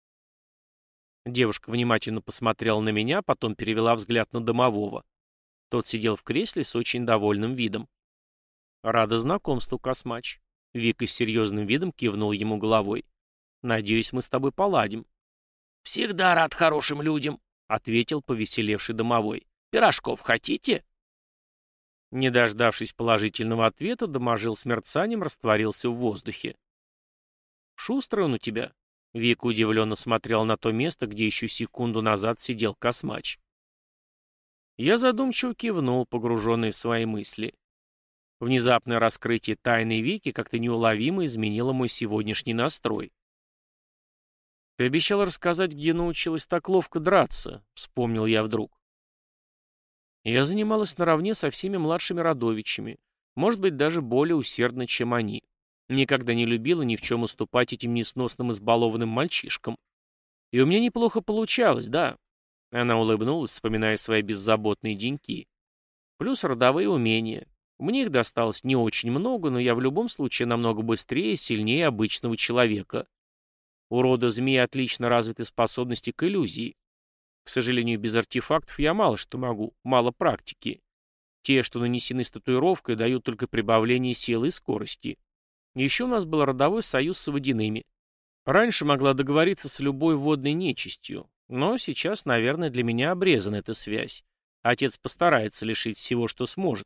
Девушка внимательно посмотрела на меня, потом перевела взгляд на домового. Тот сидел в кресле с очень довольным видом. «Рада знакомству, Космач». Вика с серьезным видом кивнул ему головой. «Надеюсь, мы с тобой поладим». «Всегда рад хорошим людям», — ответил повеселевший домовой. «Пирожков хотите?» Не дождавшись положительного ответа, доможил с мерцанием растворился в воздухе. «Шустрый он у тебя». Вика удивленно смотрел на то место, где еще секунду назад сидел Космач. Я задумчиво кивнул, погруженный в свои мысли. Внезапное раскрытие тайны Вики как-то неуловимо изменило мой сегодняшний настрой. «Ты обещал рассказать, где научилась так ловко драться», — вспомнил я вдруг. Я занималась наравне со всеми младшими родовичами, может быть, даже более усердно, чем они. Никогда не любила ни в чем уступать этим несносным избалованным мальчишкам. И у меня неплохо получалось, да. Она улыбнулась, вспоминая свои беззаботные деньки. Плюс родовые умения. Мне их досталось не очень много, но я в любом случае намного быстрее и сильнее обычного человека. У рода змей отлично развиты способности к иллюзии. К сожалению, без артефактов я мало что могу, мало практики. Те, что нанесены с татуировкой, дают только прибавление силы и скорости. Еще у нас был родовой союз с водяными. Раньше могла договориться с любой водной нечистью, но сейчас, наверное, для меня обрезана эта связь. Отец постарается лишить всего, что сможет.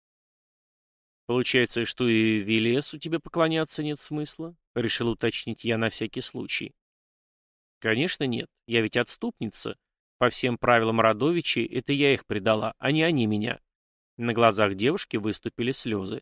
Получается, что и Велесу тебе поклоняться нет смысла? Решил уточнить я на всякий случай. Конечно, нет. Я ведь отступница. По всем правилам родовичей, это я их предала, а не они меня. На глазах девушки выступили слезы.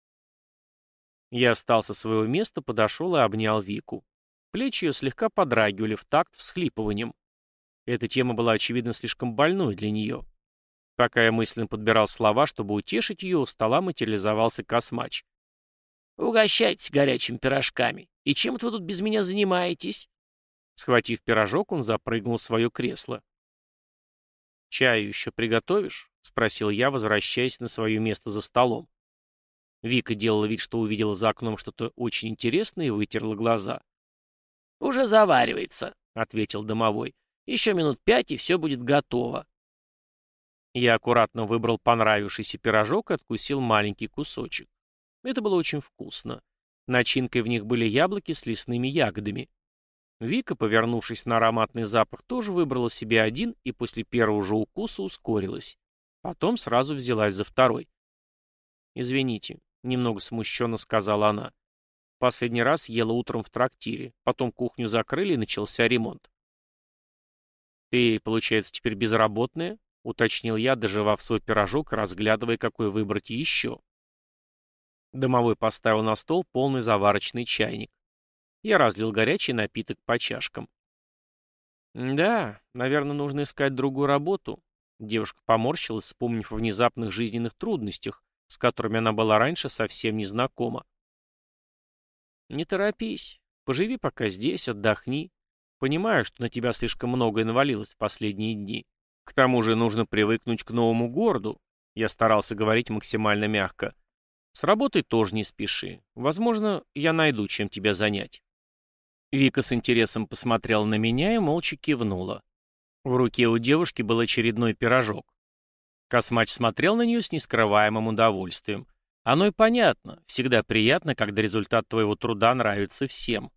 Я встал со своего места, подошел и обнял Вику. Плечи ее слегка подрагивали в такт всхлипыванием. Эта тема была, очевидно, слишком больной для нее. Пока я мысленно подбирал слова, чтобы утешить ее, у стола материализовался Космач. «Угощайтесь горячими пирожками. И чем это вы тут без меня занимаетесь?» Схватив пирожок, он запрыгнул в свое кресло. «Чаю еще приготовишь?» — спросил я, возвращаясь на свое место за столом. Вика делала вид, что увидела за окном что-то очень интересное и вытерла глаза. «Уже заваривается», — ответил домовой. «Еще минут 5, и все будет готово». Я аккуратно выбрал понравившийся пирожок и откусил маленький кусочек. Это было очень вкусно. Начинкой в них были яблоки с лесными ягодами. Вика, повернувшись на ароматный запах, тоже выбрала себе один и после первого же укуса ускорилась. Потом сразу взялась за второй. «Извините», — немного смущенно сказала она. «Последний раз ела утром в трактире, потом кухню закрыли и начался ремонт». «Ты, получается, теперь безработная?» — уточнил я, доживав свой пирожок и разглядывая, какой выбрать еще. Домовой поставил на стол полный заварочный чайник. Я разлил горячий напиток по чашкам. «Да, наверное, нужно искать другую работу». Девушка поморщилась, вспомнив о внезапных жизненных трудностях, с которыми она была раньше совсем не знакома. «Не торопись. Поживи пока здесь, отдохни. Понимаю, что на тебя слишком многое навалилось в последние дни. К тому же нужно привыкнуть к новому городу». Я старался говорить максимально мягко. «С работой тоже не спеши. Возможно, я найду, чем тебя занять». Вика с интересом посмотрела на меня и молча кивнула. В руке у девушки был очередной пирожок. Космач смотрел на нее с нескрываемым удовольствием. Оно и понятно. Всегда приятно, когда результат твоего труда нравится всем.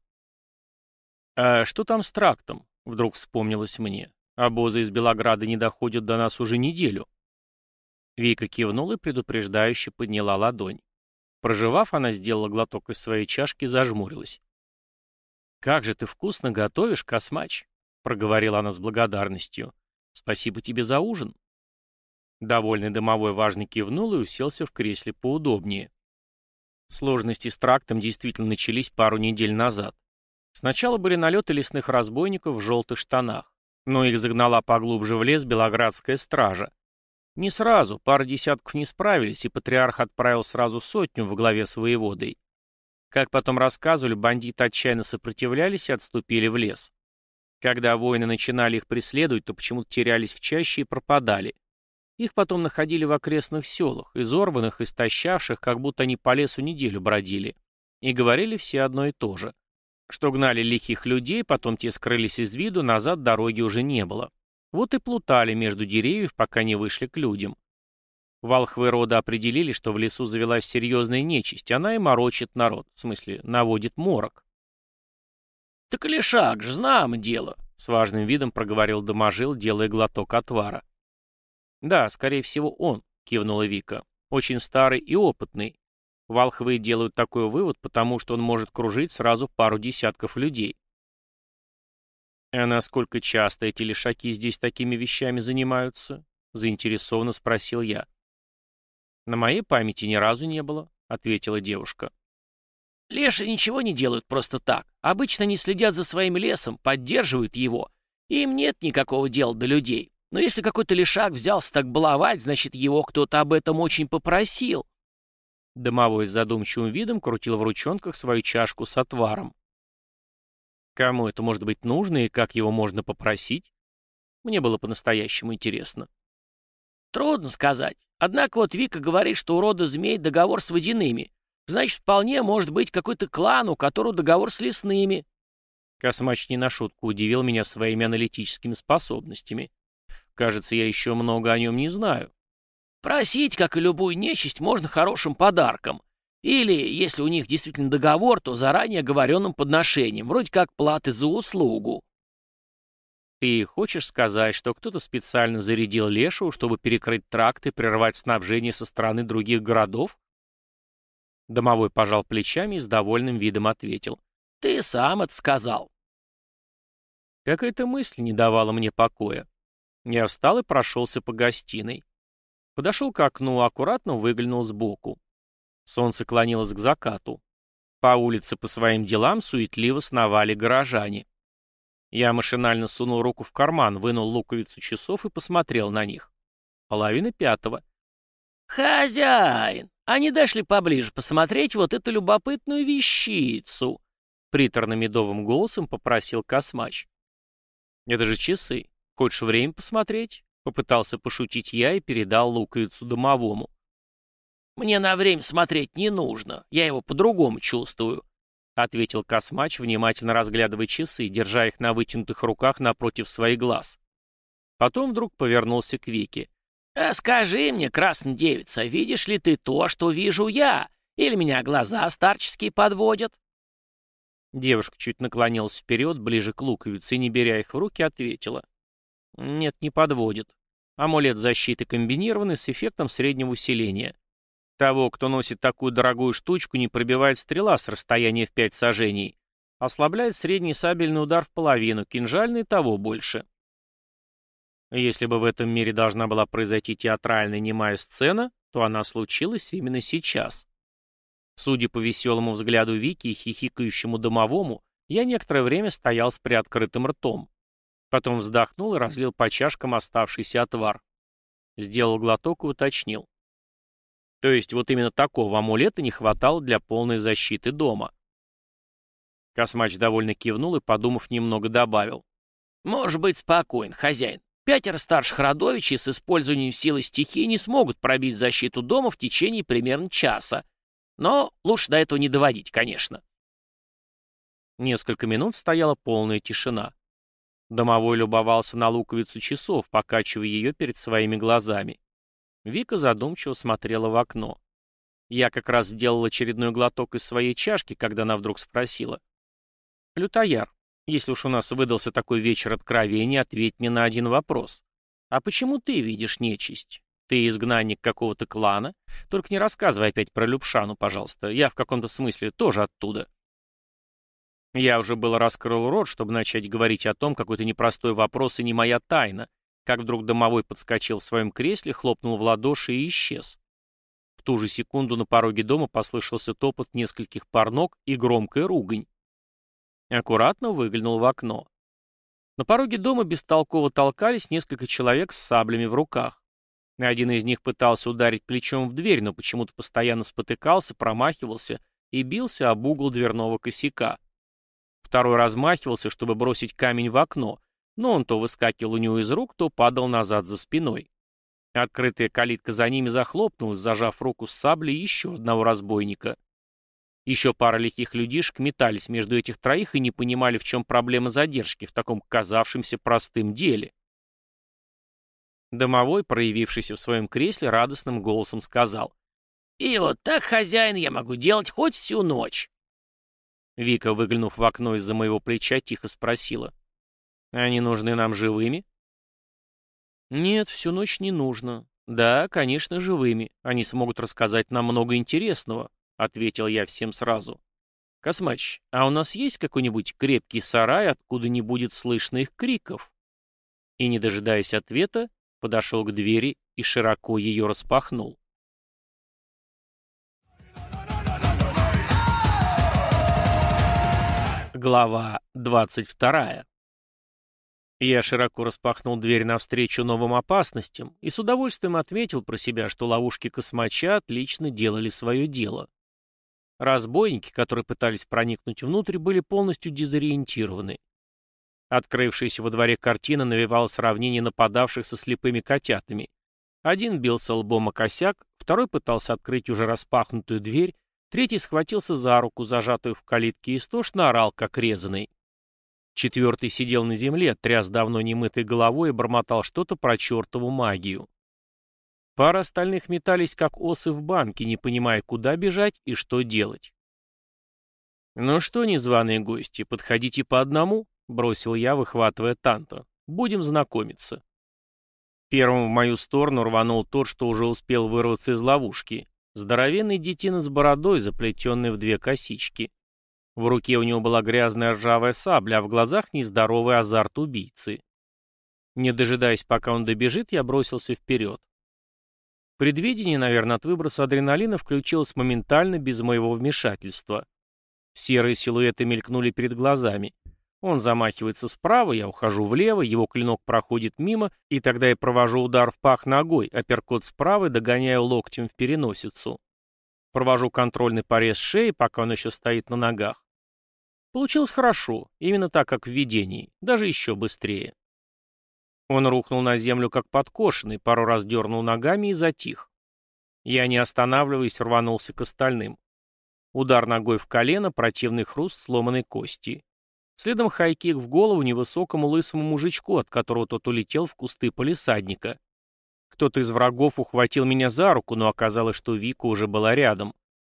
«А что там с трактом?» — вдруг вспомнилось мне. «Обозы из Белограда не доходят до нас уже неделю». Вика кивнула и предупреждающе подняла ладонь. Прожевав, она сделала глоток из своей чашки и зажмурилась. «Как же ты вкусно готовишь, Космач!» — проговорила она с благодарностью. «Спасибо тебе за ужин». Довольный домовой важно кивнул и уселся в кресле поудобнее. Сложности с трактом действительно начались пару недель назад. Сначала были налеты лесных разбойников в желтых штанах, но их загнала поглубже в лес белоградская стража. Не сразу, пара десятков не справились, и патриарх отправил сразу 100 во главе с воеводой. Как потом рассказывали, бандиты отчаянно сопротивлялись и отступили в лес. Когда воины начинали их преследовать, то почему-то терялись в чаще и пропадали. Их потом находили в окрестных селах, изорванных, истощавших, как будто они по лесу неделю бродили. И говорили все одно и то же. Что гнали лихих людей, потом те скрылись из виду, назад дороги уже не было. Вот и плутали между деревьев, пока не вышли к людям. Волхвы рода определили, что в лесу завелась серьезная нечисть, она и морочит народ, в смысле, наводит морок. «Так лишак ж, знамо дело», — с важным видом проговорил доможил, делая глоток отвара. «Да, скорее всего, он», — кивнула Вика. «Очень старый и опытный. Волхвы делают такой вывод, потому что он может кружить сразу пару десятков людей». «А насколько часто эти лишаки здесь такими вещами занимаются?» — заинтересованно спросил я. «На моей памяти ни разу не было», — ответила девушка. «Леши ничего не делают просто так. Обычно они следят за своим лесом, поддерживают его. Им нет никакого дела до людей. Но если какой-то лишак взялся так баловать, значит, его кто-то об этом очень попросил». Домовой с задумчивым видом крутил в ручонках свою чашку с отваром. «Кому это может быть нужно и как его можно попросить?» Мне было по-настоящему интересно. «Трудно сказать. Однако вот Вика говорит, что у рода змей договор с водяными. Значит, вполне может быть какой-то клан, у которого договор с лесными». Космач не на шутку удивил меня своими аналитическими способностями. Кажется, я еще много о нем не знаю. Просить, как и любую нечисть, можно хорошим подарком. Или, если у них действительно договор, то заранее оговоренным подношением, вроде как платы за услугу. Ты хочешь сказать, что кто-то специально зарядил лешего, чтобы перекрыть тракт и прервать снабжение со стороны других городов? Домовой пожал плечами и с довольным видом ответил. Ты сам это сказал. Какая-то мысль не давала мне покоя. Я встал и прошелся по гостиной. Подошел к окну, аккуратно выглянул сбоку. Солнце клонилось к закату. По улице по своим делам суетливо сновали горожане. Я машинально сунул руку в карман, вынул луковицу часов и посмотрел на них. 4:30. «Хозяин, а не дашь ли поближе посмотреть вот эту любопытную вещицу?» Приторно-медовым голосом попросил Космач. «Это же часы. Хочешь время посмотреть?» Попытался пошутить я и передал луковицу домовому. «Мне на время смотреть не нужно. Я его по-другому чувствую», — ответил Космач, внимательно разглядывая часы, держа их на вытянутых руках напротив своих глаз. Потом вдруг повернулся к Вике. «А скажи мне, красная девица, видишь ли ты то, что вижу я? Или меня глаза старческие подводят?» Девушка чуть наклонилась вперед, ближе к луковице, и, не беря их в руки, ответила. Нет, не подводит. Амулет защиты комбинированный с эффектом среднего усиления. Того, кто носит такую дорогую штучку, не пробивает стрела с расстояния в 5 сажений. Ослабляет средний сабельный удар в половину, кинжальный того больше. Если бы в этом мире должна была произойти театральная немая сцена, то она случилась именно сейчас. Судя по веселому взгляду Вики и хихикающему домовому, я некоторое время стоял с приоткрытым ртом. Потом вздохнул и разлил по чашкам оставшийся отвар. Сделал глоток и уточнил. То есть вот именно такого амулета не хватало для полной защиты дома. Космач довольно кивнул и, подумав, немного добавил. Может быть спокоен, хозяин. 5 старших родовичей с использованием силы стихии не смогут пробить защиту дома в течение примерно часа. Но лучше до этого не доводить, конечно. Несколько минут стояла полная тишина. Домовой любовался на луковицу часов, покачивая ее перед своими глазами. Вика задумчиво смотрела в окно. Я как раз сделал очередной глоток из своей чашки, когда она вдруг спросила. «Лютояр, если уж у нас выдался такой вечер откровений, ответь мне на один вопрос. А почему ты видишь нечисть? Ты изгнанник какого-то клана? Только не рассказывай опять про Любшану, пожалуйста. Я в каком-то смысле тоже оттуда». Я уже было раскрыл рот, чтобы начать говорить о том, какой-то непростой вопрос и не моя тайна, как вдруг домовой подскочил в своем кресле, хлопнул в ладоши и исчез. В ту же секунду на пороге дома послышался топот нескольких пар ног и громкая ругань. Аккуратно выглянул в окно. На пороге дома бестолково толкались несколько человек с саблями в руках. Один из них пытался ударить плечом в дверь, но почему-то постоянно спотыкался, промахивался и бился об угол дверного косяка. Второй размахивался, чтобы бросить камень в окно, но он то выскакивал у него из рук, то падал назад за спиной. Открытая калитка за ними захлопнулась, зажав руку с саблей еще одного разбойника. Еще пара лихих людишек метались между этих троих и не понимали, в чем проблема задержки в таком казавшемся простым деле. Домовой, проявившийся в своем кресле, радостным голосом сказал. «И вот так, хозяин, я могу делать хоть всю ночь». Вика, выглянув в окно из-за моего плеча, тихо спросила. «Они нужны нам живыми?» «Нет, всю ночь не нужно. Да, конечно, живыми. Они смогут рассказать нам много интересного», — ответил я всем сразу. «Космач, а у нас есть какой-нибудь крепкий сарай, откуда не будет слышно их криков?» И, не дожидаясь ответа, подошел к двери и широко ее распахнул. Глава 22. Я широко распахнул дверь навстречу новым опасностям и с удовольствием отметил про себя, что ловушки космача отлично делали свое дело. Разбойники, которые пытались проникнуть внутрь, были полностью дезориентированы. Открывшаяся во дворе картина навевала сравнение нападавших со слепыми котятами. Один бился лбом о косяк, второй пытался открыть уже распахнутую дверь, третий схватился за руку, зажатую в калитке, и истошно орал, как резаный. Четвертый сидел на земле, тряс давно немытой головой и бормотал что-то про чертову магию. Пара остальных метались, как осы в банке, не понимая, куда бежать и что делать. «Ну что, незваные гости, подходите по одному», — бросил я, выхватывая Танто. «Будем знакомиться». Первым в мою сторону рванул тот, что уже успел вырваться из ловушки. Здоровенный детина с бородой, заплетенный в 2 косички. В руке у него была грязная ржавая сабля, а в глазах нездоровый азарт убийцы. Не дожидаясь, пока он добежит, я бросился вперед. Предвидение, наверное, от выброса адреналина включилось моментально, без моего вмешательства. Серые силуэты мелькнули перед глазами. Он замахивается справа, я ухожу влево, его клинок проходит мимо, и тогда я провожу удар в пах ногой, апперкот справа и догоняю локтем в переносицу. Провожу контрольный порез шеи, пока он еще стоит на ногах. Получилось хорошо, именно так, как в видении, даже еще быстрее. Он рухнул на землю, как подкошенный, пару раз дернул ногами и затих. Я, не останавливаясь, рванулся к остальным. Удар ногой в колено, противный хруст сломанной кости. Следом хайкик в голову невысокому лысому мужичку, от которого тот улетел в кусты палисадника. Кто-то из врагов ухватил меня за руку, но оказалось, что Вика уже была рядом.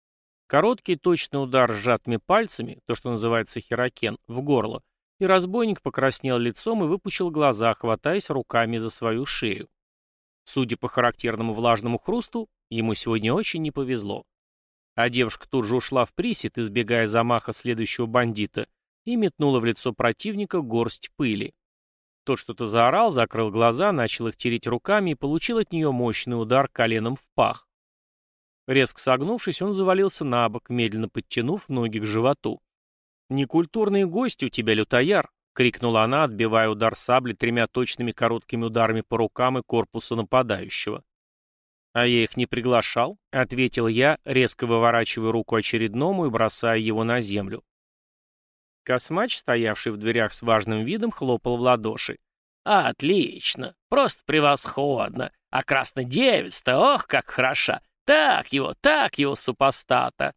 Короткий точный удар сжатыми пальцами, то, что называется хирокен, в горло, и разбойник покраснел лицом и выпучил глаза, хватаясь руками за свою шею. Судя по характерному влажному хрусту, ему сегодня очень не повезло. А девушка тут же ушла в присед, избегая замаха следующего бандита, и метнула в лицо противника горсть пыли. Тот что-то заорал, закрыл глаза, начал их тереть руками и получил от нее мощный удар коленом в пах. Резко согнувшись, он завалился на бок, медленно подтянув ноги к животу. «Некультурные гости у тебя, лютояр!» — крикнула она, отбивая удар сабли 3 точными короткими ударами по рукам и корпусу нападающего. «А я их не приглашал», — ответил я, резко выворачивая руку очередному и бросая его на землю. Космач, стоявший в дверях с важным видом, хлопал в ладоши. «Отлично! Просто превосходно! А краснодевица-то, ох, как хороша! Так его, супостата!»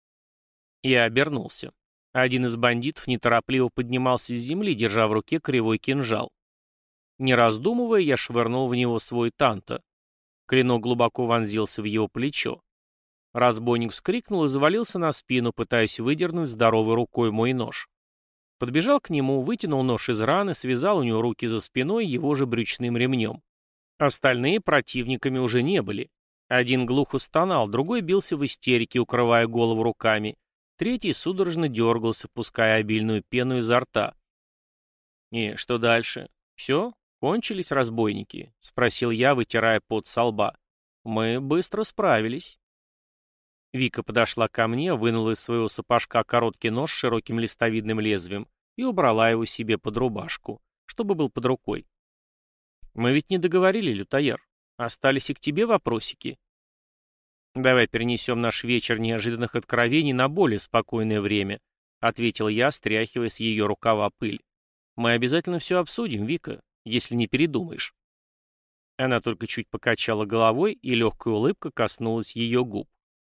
Я обернулся. Один из бандитов неторопливо поднимался с земли, держа в руке кривой кинжал. Не раздумывая, я швырнул в него свой танто. Клинок глубоко вонзился в его плечо. Разбойник вскрикнул и завалился на спину, пытаясь выдернуть здоровой рукой мой нож. Подбежал к нему, вытянул нож из раны, связал у него руки за спиной его же брючным ремнем. Остальные противниками уже не были. Один глухо стонал, другой бился в истерике, укрывая голову руками. Третий судорожно дергался, пуская обильную пену изо рта. «И что дальше? Все? Кончились разбойники?» — спросил я, вытирая пот со лба. «Мы быстро справились». Вика подошла ко мне, вынула из своего сапожка короткий нож с широким листовидным лезвием и убрала его себе под рубашку, чтобы был под рукой. «Мы ведь не договорили, лютояр. Остались и к тебе вопросики?» «Давай перенесем наш вечер неожиданных откровений на более спокойное время», — ответил я, стряхивая с ее рукава пыль. «Мы обязательно все обсудим, Вика, если не передумаешь». Она только чуть покачала головой, и легкая улыбка коснулась ее губ.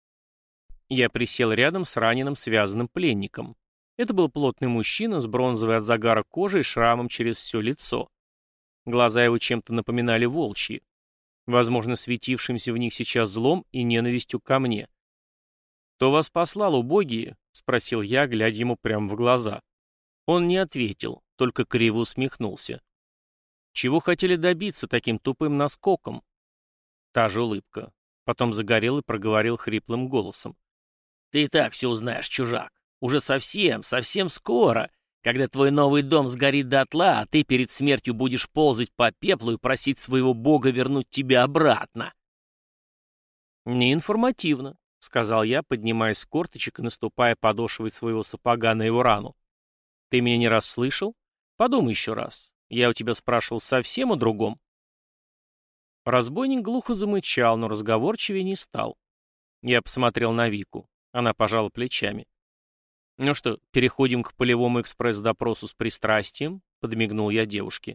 Я присел рядом с раненым связанным пленником. Это был плотный мужчина с бронзовой от загара кожей и шрамом через все лицо. Глаза его чем-то напоминали волчьи, возможно, светившимся в них сейчас злом и ненавистью ко мне. «Кто вас послал, убогие?» — спросил я, глядя ему прямо в глаза. Он не ответил, только криво усмехнулся. «Чего хотели добиться таким тупым наскоком?» Та же улыбка. Потом загорел и проговорил хриплым голосом. «Ты и так все узнаешь, чужак. Уже совсем скоро, когда твой новый дом сгорит дотла, а ты перед смертью будешь ползать по пеплу и просить своего бога вернуть тебя обратно». «Неинформативно», — сказал я, поднимаясь с корточек и наступая подошвой своего сапога на его рану. «Ты меня не расслышал? Подумай еще раз. Я у тебя спрашивал совсем о другом». Разбойник глухо замычал, но разговорчивее не стал. Я посмотрел на Вику. Она пожала плечами. «Ну что, переходим к полевому экспресс-допросу с пристрастием?» — подмигнул я девушке.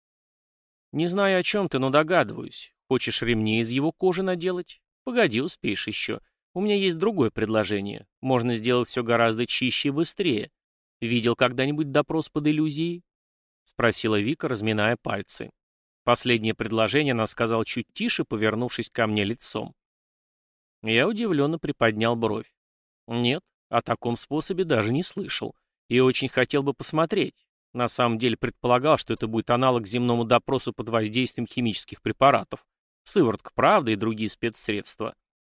«Не знаю, о чем ты, но догадываюсь. Хочешь ремни из его кожи наделать? Погоди, успеешь еще. У меня есть другое предложение. Можно сделать все гораздо чище и быстрее. Видел когда-нибудь допрос под иллюзией?» — спросила Вика, разминая пальцы. Последнее предложение она сказала чуть тише, повернувшись ко мне лицом. Я удивленно приподнял бровь. «Нет, о таком способе даже не слышал. И очень хотел бы посмотреть. На самом деле предполагал, что это будет аналог земному допросу под воздействием химических препаратов. Сыворотка правды и другие спецсредства.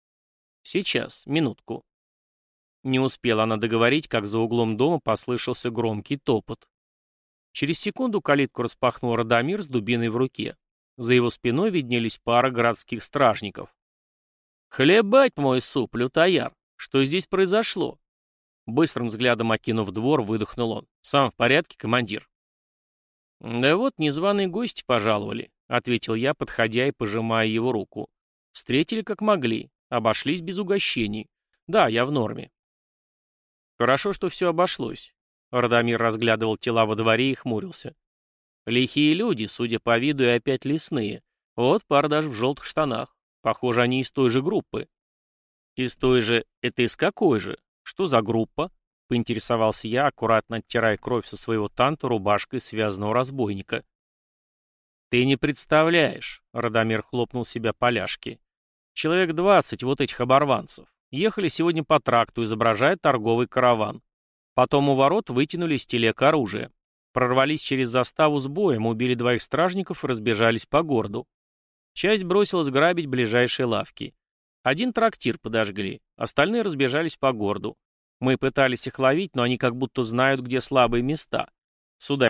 Сейчас, минутку». Не успела она договорить, как за углом дома послышался громкий топот. Через секунду калитку распахнул Радомир с дубиной в руке. За его спиной виднелись пара городских стражников. «Хлебать мой суп, лютояр! Что здесь произошло?» Быстрым взглядом окинув двор, выдохнул он. «Сам в порядке, командир?» «Да вот, незваные гости пожаловали», — ответил я, подходя и пожимая его руку. «Встретили как могли, обошлись без угощений. Да, я в норме». «Хорошо, что все обошлось». Радомир разглядывал тела во дворе и хмурился. «Лихие люди, судя по виду, и опять лесные. Вот пара даже в желтых штанах. Похоже, они из той же группы». «Из той же? Это из какой же? Что за группа?» — поинтересовался я, аккуратно оттирая кровь со своего танта рубашкой связанного разбойника. «Ты не представляешь», — Радомир хлопнул себя по ляжке. «Человек 20 вот этих оборванцев. Ехали сегодня по тракту, изображая торговый караван. Потом у ворот вытянули из телег оружие. Прорвались через заставу с боем, убили 2 стражников и разбежались по городу. Часть бросилась грабить ближайшие лавки. 1 трактир подожгли, остальные разбежались по городу. Мы пытались их ловить, но они как будто знают, где слабые места. Сюда